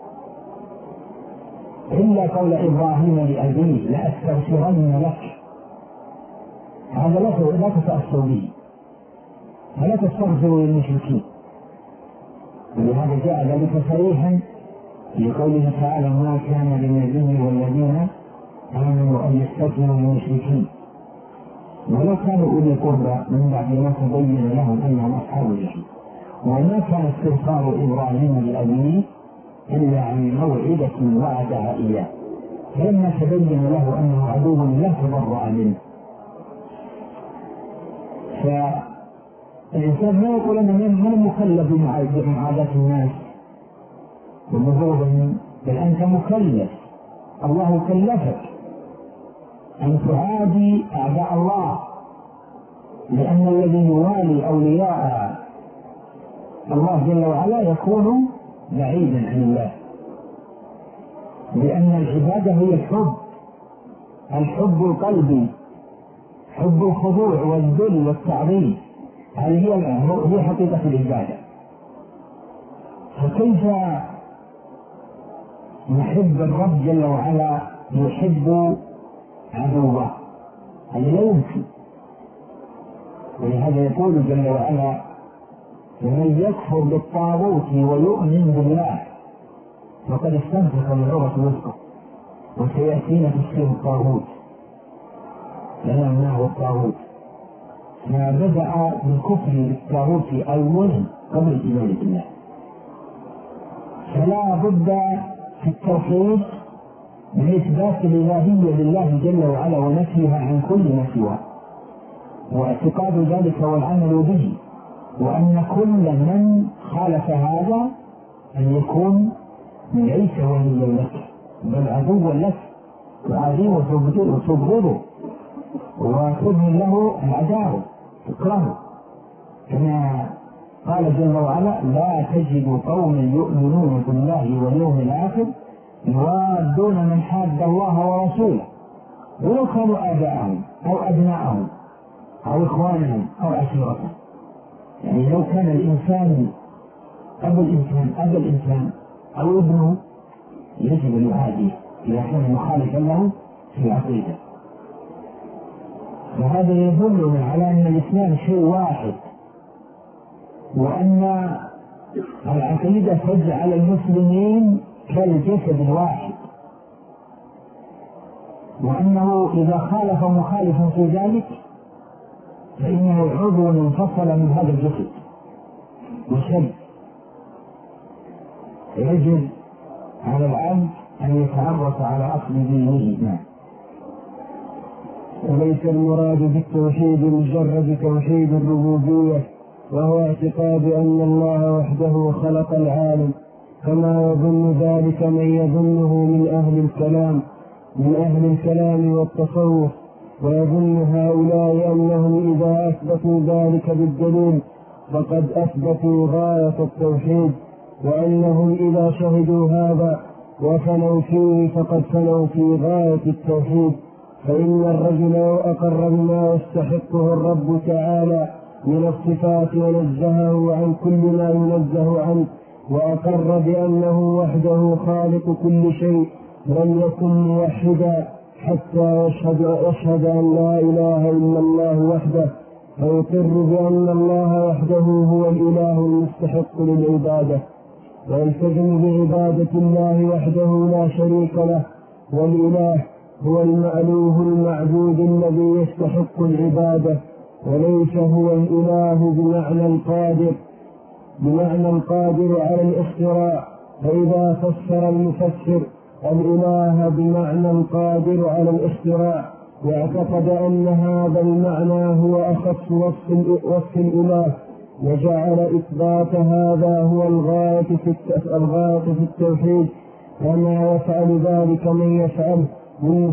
إلا قول إبراهيم لأبيه لأستغفرن لك. هذا لا تتأثر به ولا تستغفروا للمشركين، ولهذا جاء ذلك صريحا في قوله تعالى ما كان للنبي والذين آمنوا أن يستغفروا للمشركين ولو كانوا أولي قربى من بعد ما تبين لهم أنهم أصحاب الجحيم. وما كان استغفار إبراهيم لأبيه إلا عن موعدة وعدها إياه فلما تبين له أنه عدو له تبرأ منه. فالإنسان ما يقول أنه من مكلف بمعاداة الناس ومضوبهم، بل أنت مكلف، الله كلفك أن تعادي أعداء الله، لأن الذي يوالي أولياء الله جل وعلا يكون بعيدا عن الله، لأن العبادة هي الحب القلبي، حب الخضوع والذل والتعظيم، هذه هي حقيقة العبادة. فكيف نحب الرب جل وعلا يحب عدوه؟ هذا لا يمكن. ولهذا يقول جل وعلا ومن يكفر بالطاغوت ويؤمن بالله فقد استمسك بالعروة الوثقى. وسيأتينا تفسير الطاغوت لأنه الطاغوت ما بدأ بالكفر بالطاغوت أولا قبل الإيمان بالله. فلا بد في التوحيد من إثبات الإلهية لله جل وعلا ونفيها عن كل ما سواه، واعتقاد ذلك والعمل به، وأن كل من خالف هذا أن يكون ليس وليا لك بل عدوا لك، تعاديه وتبغضه وتظهر له العداوة تكرهه، كما قال جل وعلا لا تجد قوما يؤمنون بالله واليوم الآخر يوادون من حاد الله ورسوله ولو كانوا آباءهم أو أبناءهم أو إخوانهم أو عشيرتهم. يعني لو كان الإنسان أبو الإنسان أو ابنه يجب أن يعاديه إذا كان مخالفا له في العقيدة. وهذا يدلنا على أن الإسلام شيء واحد، وأن العقيدة تجعل المسلمين كالجسد الواحد، وأنه إذا خالف مخالف في ذلك فإنه عضو منفصل من هذا الجسد وشد. يجب على العبد أن يتعرف على أصل دينه. وليس المراد بالتوحيد مجرد توحيد الربوبية وهو اعتقاد أن الله وحده خلق العالم، كما يظن ذلك من يظنه من أهل الكلام والتصوف، ويظن هؤلاء أنهم إذا أثبتوا ذلك بالدليل فقد أثبتوا غاية التوحيد، وأنهم إذا شهدوا هذا وفنوا فيه فقد فنوا في غاية التوحيد. فإن الرجل لو أقر بما يستحقه الرب تعالى من الصفات ونزهه عن كل ما ينزه عنه، وأقر بأنه وحده خالق كل شيء، لم يكن موحدا حتى يشهد أن لا إله إلا الله وحده، فيقر بأن الله وحده هو الإله المستحق للعبادة، ويلتزم بعبادة الله وحده لا شريك له، والإله هو المألوه المعبود الذي يستحق العبادة، وليس هو الإله بمعنى القادر على الاختراع. فإذا فسر المفسر الإله بمعنى القادر على الاختراع واعتقد أن هذا المعنى هو أخص وصف الإله، وجعل إثبات هذا هو الغاية في التوحيد، كما يفعل ذلك من يفعله من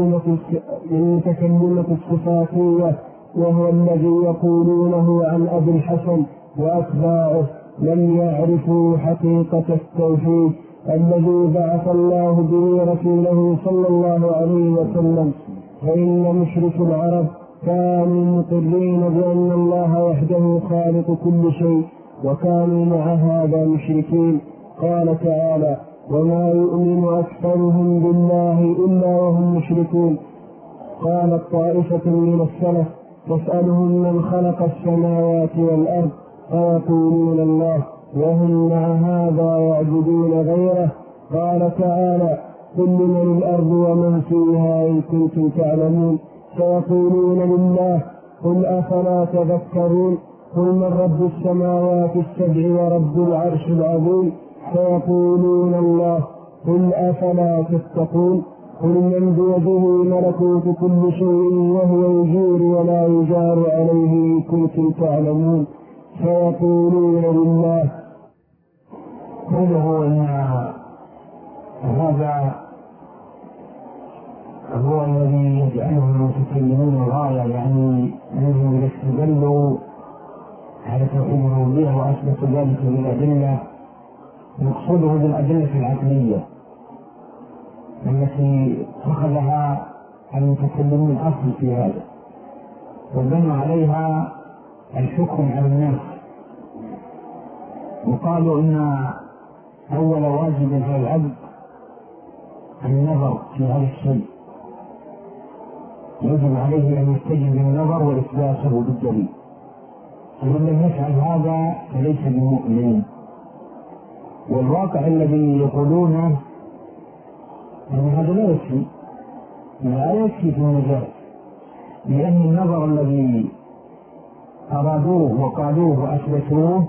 تكلمة الصفاتية، وهو الذي يقولونه عن أبي الحسن وأتباعه، لم يعرفوا حقيقة التوحيد الذي بعث الله به رسوله صلى الله عليه وسلم. فإن مشرك العرب كانوا مقرين بأن الله وحده خالق كل شيء، وكانوا مع هذا مشركين. قال تعالى: وما يؤمن أكثرهم بالله إلا وهم مشركون. قالت طائفة من السلف: تسألهم من خلق السماوات والأرض فيقولون الله، وهم مع هذا يعبدون غيره. قال تعالى: قل من الأرض ومن فيها إن كنتم تعلمون، فيقولون لله، قل أفلا تذكرون. قل من رب السماوات السبع ورب العرش العظيم، فيقولون الله، قل أفلا تتقون. قل من بيده ملكوت كل شيء وهو يجير ولا يجار عليه إن كنتم تعلمون، فيقولون لله. قوله إن هذا هو الذي يجعله المتكلمون غاية، يعني أنهم يستدلوا على توحيد الربوبية وأثبتوا ذلك بالأدلة، مقصوده بالأدلة العقلية التي أخذها المتكلمون أصل في هذا، وبنوا عليها الحكم على الناس، وقالوا إن أول واجب على العبد النظر في هذا الشيء، يجب عليه أن يتجه بالنظر وإثباته بالدليل، ومن لم يفعل هذا فليس بمؤمن. والواقع الذي يقولونه أن هذا لا يكفي في النجاة، لأن النظر الذي أرادوه وقالوه وأثبتوه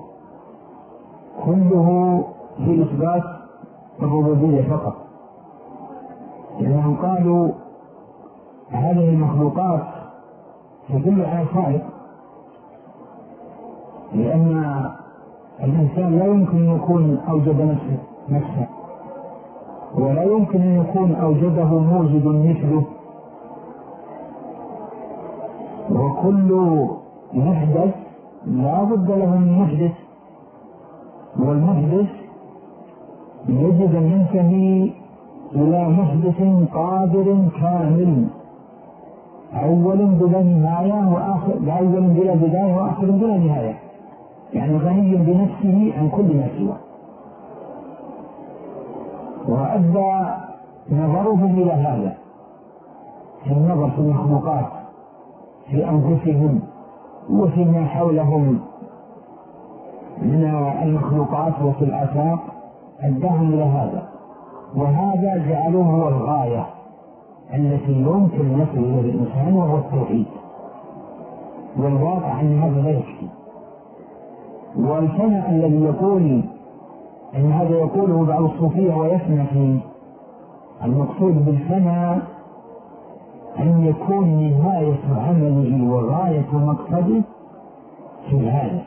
كله في إثبات الربوبية فقط، لأنهم قالوا هذه المخلوقات تدل على الخالق، لأن الإنسان لا يمكن أن يكون أوجد نفسه، ولا يمكن أن يكون أوجده موجد مثله، وكل محدث لا بد له من محدث، والمحدث يجب أن ينتهي إلى محدث قادر كامل، أول بلا نهاية وآخر، أول بلا بداية وآخر بلا نهاية، يعني غني بنفسه عن كل ما سواه. وأدى نظرهم إلى هذا في النظر في المخلوقات في أنفسهم وفيما حولهم من المخلوقات وفي الآفاق، أداهم إلى هذا، وهذا جعلوه هو الغاية التي يمكن نصل إلى الإنسان، وهو التوحيد. والواقع أن هذا لا يكفي. والفناء الذي يقول أن هذا يقوله بعض الصوفية ويفنى فيه، المقصود بالفناء أن يكون نهاية عمله وغاية مقصده في هذا،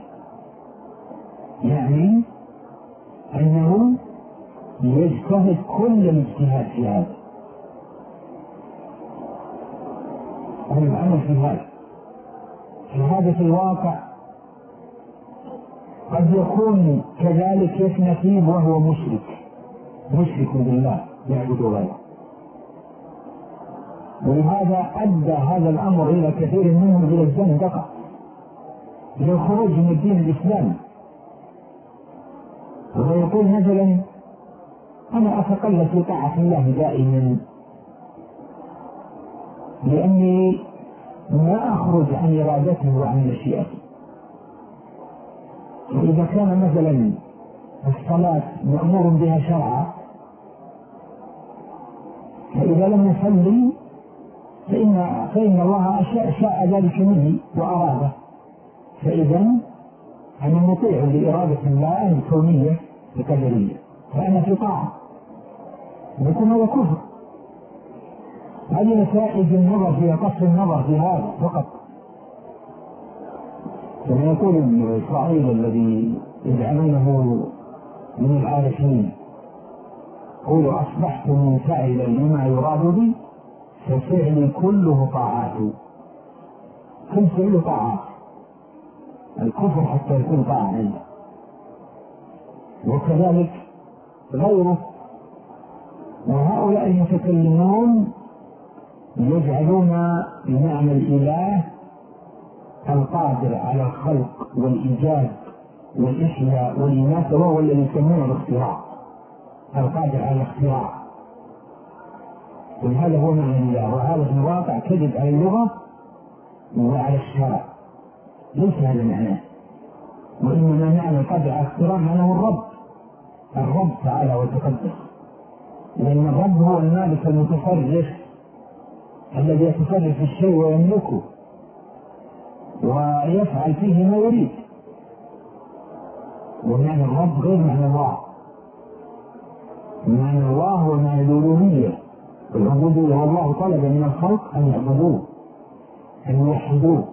يعني أنه يجتهد كل الاجتهاد في هذا، العمل في هذا في الواقع قد يكون كذلك يثنى وهو مشرك بالله يعبد غيره، ولهذا أدى هذا الأمر إلى كثير منهم إلى الزندقة، إلى الخروج من الدين الإسلامي. ويقول مثلا أنا أتقلد في طاعة الله دائما لأني لا أخرج عن إرادته وعن مشيئته. وإذا كان مثلا الصلاة مأمور بها شرعا، فإذا لم يصلي فإن الله شاء ذلك مني وأراده، فإذا أنا مطيع لإرادة الله الكونية القدرية، فأنا في طاعة، يكون هذا كفر. هذه نتائج النظر في قصر النظر في هذا فقط. كما يقول ابن إسرائيل الذي يجعلونه من العارفين، قولوا أصبحت منفعلا لما يراد بي ففعلي كله طاعات، كل فعل طاعات، الكفر حتى يكون طاعة، وكذلك غيره. وهؤلاء المتكلمون يجعلون بمعنى الإله القادر على الخلق والإيجاد والإحياء والإماتة، وهو الذي يسمونه الاختراع، القادر على الاختراع، وهذا هو معنى الله. وهذا في الواقع كذب على اللغة وعلى الشرع، ليس هذا معناه، وإنما معنى القادر على الاختراع معناه الرب تعالى وتقدس، لأن الرب هو المالك المتصرف الذي يتصرف في الشيء ويملكه ويفعل فيه ما يريد. ومعنى الرب غير معنى الله، معنى الله هو معنى الألوهية والعبودية، والله طلب من الخلق أن يعبدوه أن يوحدوه.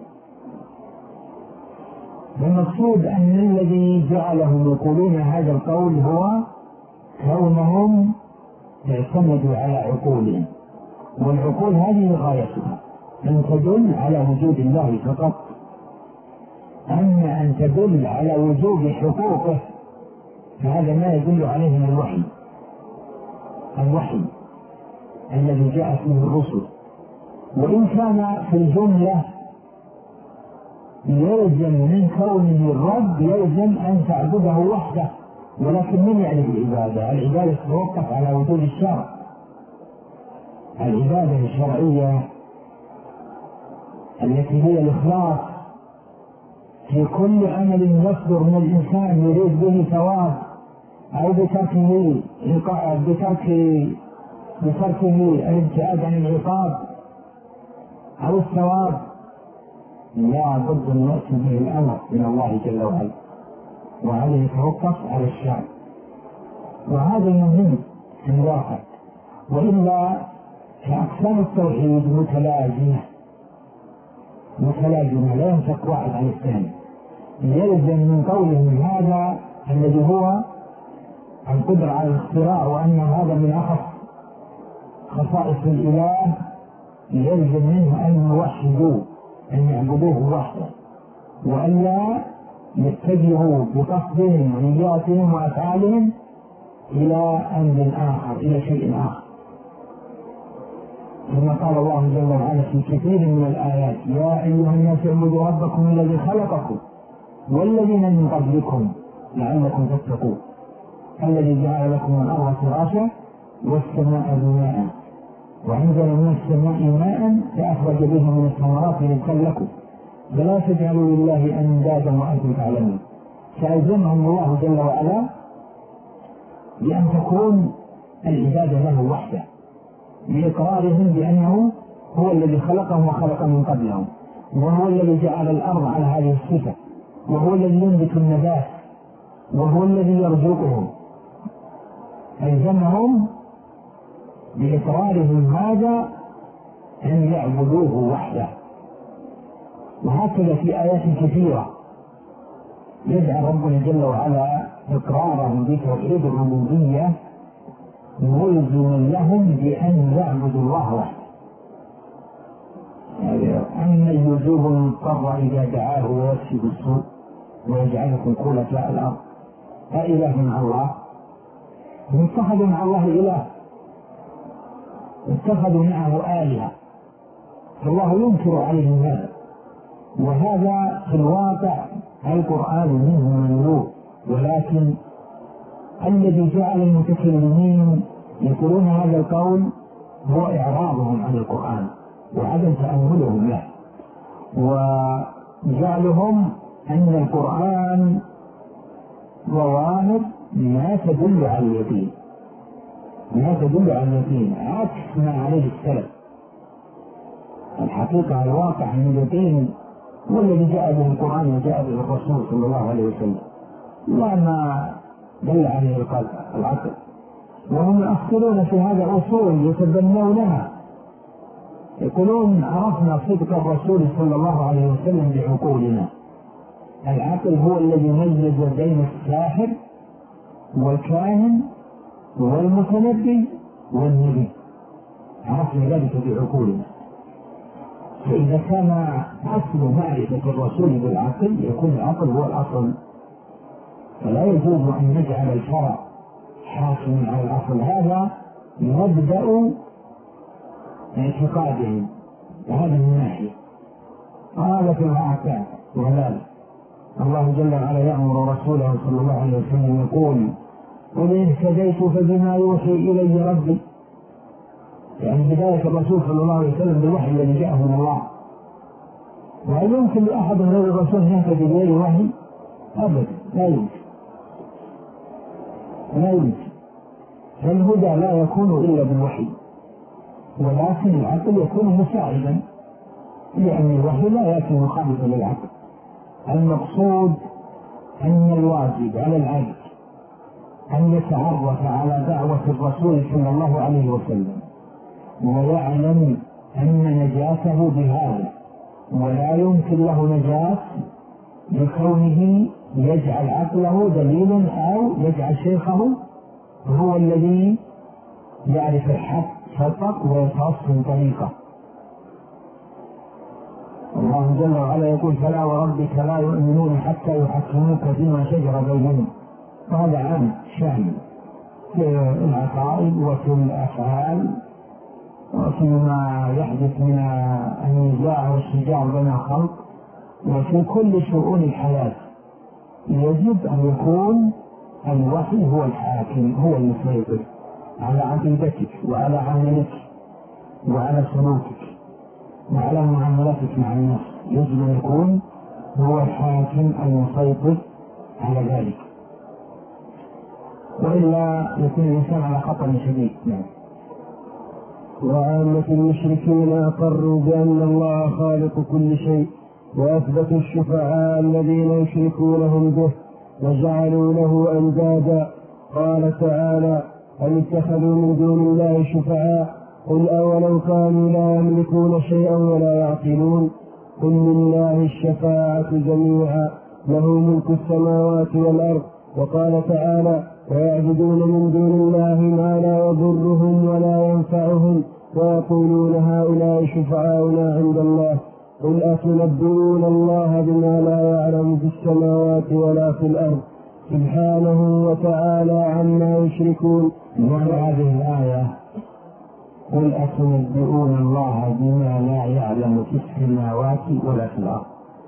والمقصود أن الذي جعلهم يقولون هذا القول هو كونهم اعتمدوا على عقولهم، والعقول هذه غايتها أن تدل على وجود الله فقط، أما أن تدل على وجوب حقوقه فهذا ما يدل عليه من الوحي الذي جاء فيه الرسل. وإن كان في الجملة يلزم من كونه الرب يلزم أن تعبده وحده، ولكن من يعني العبادة؟ العبادة تتوقف على وجود الشرع. العبادة الشرعية التي هي الإخلاص في كل عمل يصدر من الإنسان يريد به ثواب أو بتركه الابتعاد عن العقاب أو الثواب، لا بد أن يأتي به الأمر من الله جل وعلا، وهذا يتوقف على الشرع. وهذا المهم في الواقع، وإلا فأقسام التوحيد متلازمة لا ينفك واحد عن الثاني. يلزم من قولهم هذا الذي هو القدرة على الاختراع وأن هذا من أخص خصائص الإله، يلزم منه أن يوحدوه، أن يعبدوه وحده، وأن لا يتجهوا بقصدهم ونياتهم وأفعالهم إلى أمر آخر، إلى شيء آخر. كما قال الله جل وعلا في كثير من الآيات: يا أيها الناس اعبدوا ربكم الذي خلقكم والذين من قبلكم لعلكم تتقون الذي جعل لكم الأرض فراشا والسماء بناء وأنزل من السماء ماء فأخرج به من الثمرات رزقا لكم فلا تجعلوا لله أندادا وأنتم تعلمون. فألزمهم الله جل وعلا بأن تكون العبادة له وحده، بإقرارهم بأنه هو الذي خلقهم وخلق من قبلهم، وهو الذي جعل الأرض على هذه الصفة، وهو الذي ينبت النبات، وهو الذي يرزقهم. ألزمهم بإقرارهم هذا أن يعبدوه وحده. وهكذا في آيات كثيرة يجعل ربنا جل وعلا إقراره بتوحيد الربوبية ملزما لهم بأن يعبدوا الله وحده. أن يجيب المضطر إذا دعاه ويكشف السوء ويجعلكم خلفاء الأرض أإله مع الله؟ اتخذوا مع الله إله، اتخذوا معه آلهة، فالله ينكر عليهم هذا. وهذا في الواقع القرآن منه ممنوع، ولكن الذي جعل المتكلمين يقولون هذا القول هو إعراضهم عن القرآن وعدم تأملهم له، وجعلهم أن القرآن ظواهر ما تدل على اليقين، ما تدل على اليقين، عكس ما عليه السلف. الحقيقة الواقع أن اليقين هو الذي جاء به القرآن وجاء به الرسول صلى الله عليه وسلم، لا ما دل عليه العقل. وهم يؤخرون في هذا الأصول يتبنونها، يقولون عرفنا صدق الرسول صلى الله عليه وسلم بعقولنا. العقل هو الذي ميز بين الساحر والكاهن والمتنبي والنبي، عرفنا ذلك بعقولنا. فإذا كان أصل معرفة الرسول بالعقل يكون العقل هو الأصل، فلا يجوز أن نجعل الفرع حاكم على الأصل. هذا مبدأ اعتقادهم، وهذا من ناحية. هذا في الواقع وذلك الله جل وعلا يأمر رسوله صلى الله عليه وسلم يقول: قل إن اهتديت فبما يوحي إلي ربي. يعني بداية الرسول صلى الله عليه وسلم بالوحي الذي جاءه من الله. وهل يمكن لأحد غير الرسول أن يهتدي بغير وحي؟ أبدا، لا يمكن، لا يمكن. فالهدى لا يكون إلا بالوحي، ولكن العقل يكون مساعدا، لأن الوحي لا يأتي مخالفا للعقل. المقصود أن الواجب على العبد أن يتعرف على دعوة الرسول صلى الله عليه وسلم ويعلم أن نجاته بهذا، ولا يمكن له نجاة بكونه يجعل عقله دليلا أو يجعل شيخه هو الذي يعرف الحق فقط ويتوصل طريقه. الله جل وعلا يقول: فلا وربك لا يؤمنون حتى يحكموك فيما شجر بينهم. وهذا عام شامل في العقائد وفي الأفعال وفيما يحدث من النزاع والشجار بين الخلق وفي كل شؤون الحياة. يجب أن يكون الوحي هو الحاكم، هو المسيطر على عقيدتك وعلى عملك وعلى سلوكك وعلى معاملتك مع الناس. يجب أن يكون هو الحاكم المسيطر على ذلك، وإلا يكون الإنسان على خطر شديد. وعامة المشركين أقروا بأن الله خالق كل شيء، وأثبتوا الشفعاء الذين يشركونهم به وجعلوا له أندادا. قال تعالى: أم اتخذوا من دون الله شفعاء قل أولو كانوا لا يملكون شيئا ولا يعقلون قل لله الشفاعة جميعا له ملك السماوات والأرض. وقال تعالى: ويعبدون من دون الله ما لا يضرهم ولا ينفعهم ويقولون هؤلاء شفعاؤنا عند الله قل أتنبئون الله بما لا يعلم في السماوات ولا في الأرض سبحانه وتعالى عما يشركون. وعلى هذه الآية: قل أتنبئون الله بما لا يعلم في السماوات ولا في الأرض.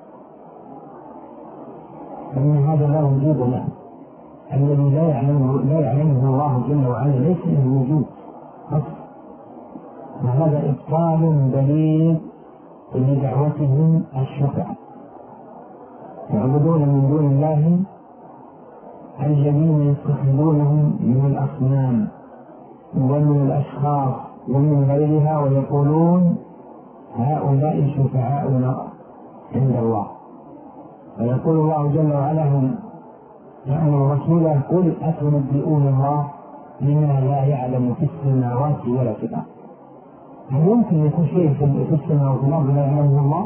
فإن هذا لا وجود له، الذي لا يعلمه الله جل وعلا ليس له وجود أصلا، وهذا إبطال بليغ لدعوتهم الشفعاء. يعبدون من دون الله الذين يتخذونهم من الأصنام ومن الأشخاص ومن غيرها، ويقولون هؤلاء شفعاؤنا عند الله. ويقول الله جل وعلا: يأمر رسوله: قل أتنبئون الله بما لا يعلم في السماوات ولا في الأرض. هل يمكن يكون شيء في السماء وفي الأرض لا يعلمه الله؟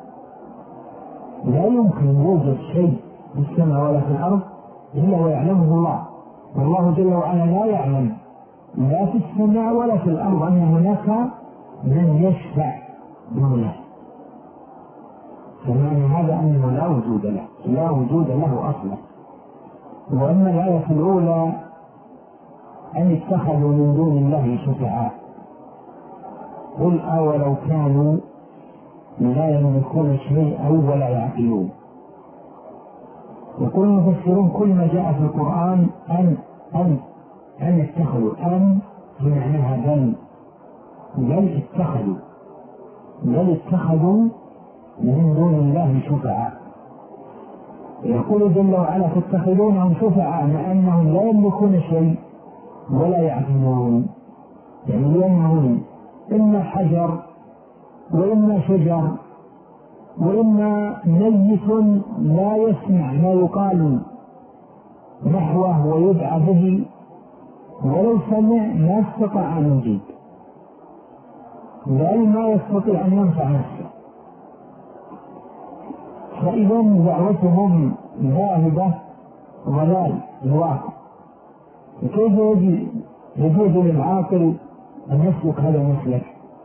لا يمكن يوجد شيء في السماء ولا في الأرض إلا ويعلمه الله، والله جل وعلا لا يعلم لا في السماء ولا في الأرض أن هناك من يشفع دونه، فمعنى هذا أنه لا وجود له أصلا. وأما الآية الأولى أن اتخذوا من دون الله شفعاء، قل أولو كانوا لا يملكون شيئا ولا يعقلون. يقول المفسرون كل ما جاء في القرآن أن اتخذوا، أن بمعناها بل اتخذوا من دون الله شفعاء. يقول جل وعلا تتخذونهم شفعاء مع أنهم لا يملكون شيء ولا يعقلون، يعني لأنهم إما حجر وإما شجر وإما ميت لا يسمع ما يقال نحوه ويدعى به، ولو سمع ما استطاع أن يجيب، بل ما يستطيع أن ينفع نفسه، فإذا دعوتهم ذاهبة ضلال الواقع. كيف يجوز للعاقل أن يسلك هذا المسلك؟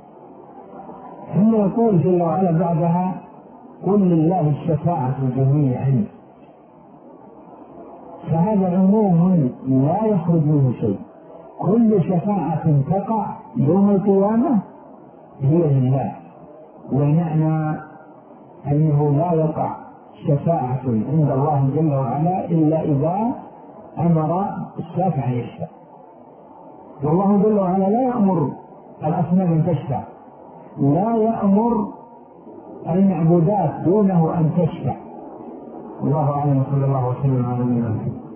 ثم يقول جل وعلا بعدها قل لله الشفاعة جميعا، فهذا عموم لا يخرج منه شيء، كل شفاعة تقع يوم القيامة هي لله، ومعنى أنه لا يقع شفاعة عند الله جل وعلا إلا إذا أمر الشافع يشفع، والله جل وعلا لا يأمر الأصنام أن تشفع، لا يأمر المعبودات دونه أن تشفع. الله أعلم، صلى الله وسلم على نبينا محمد.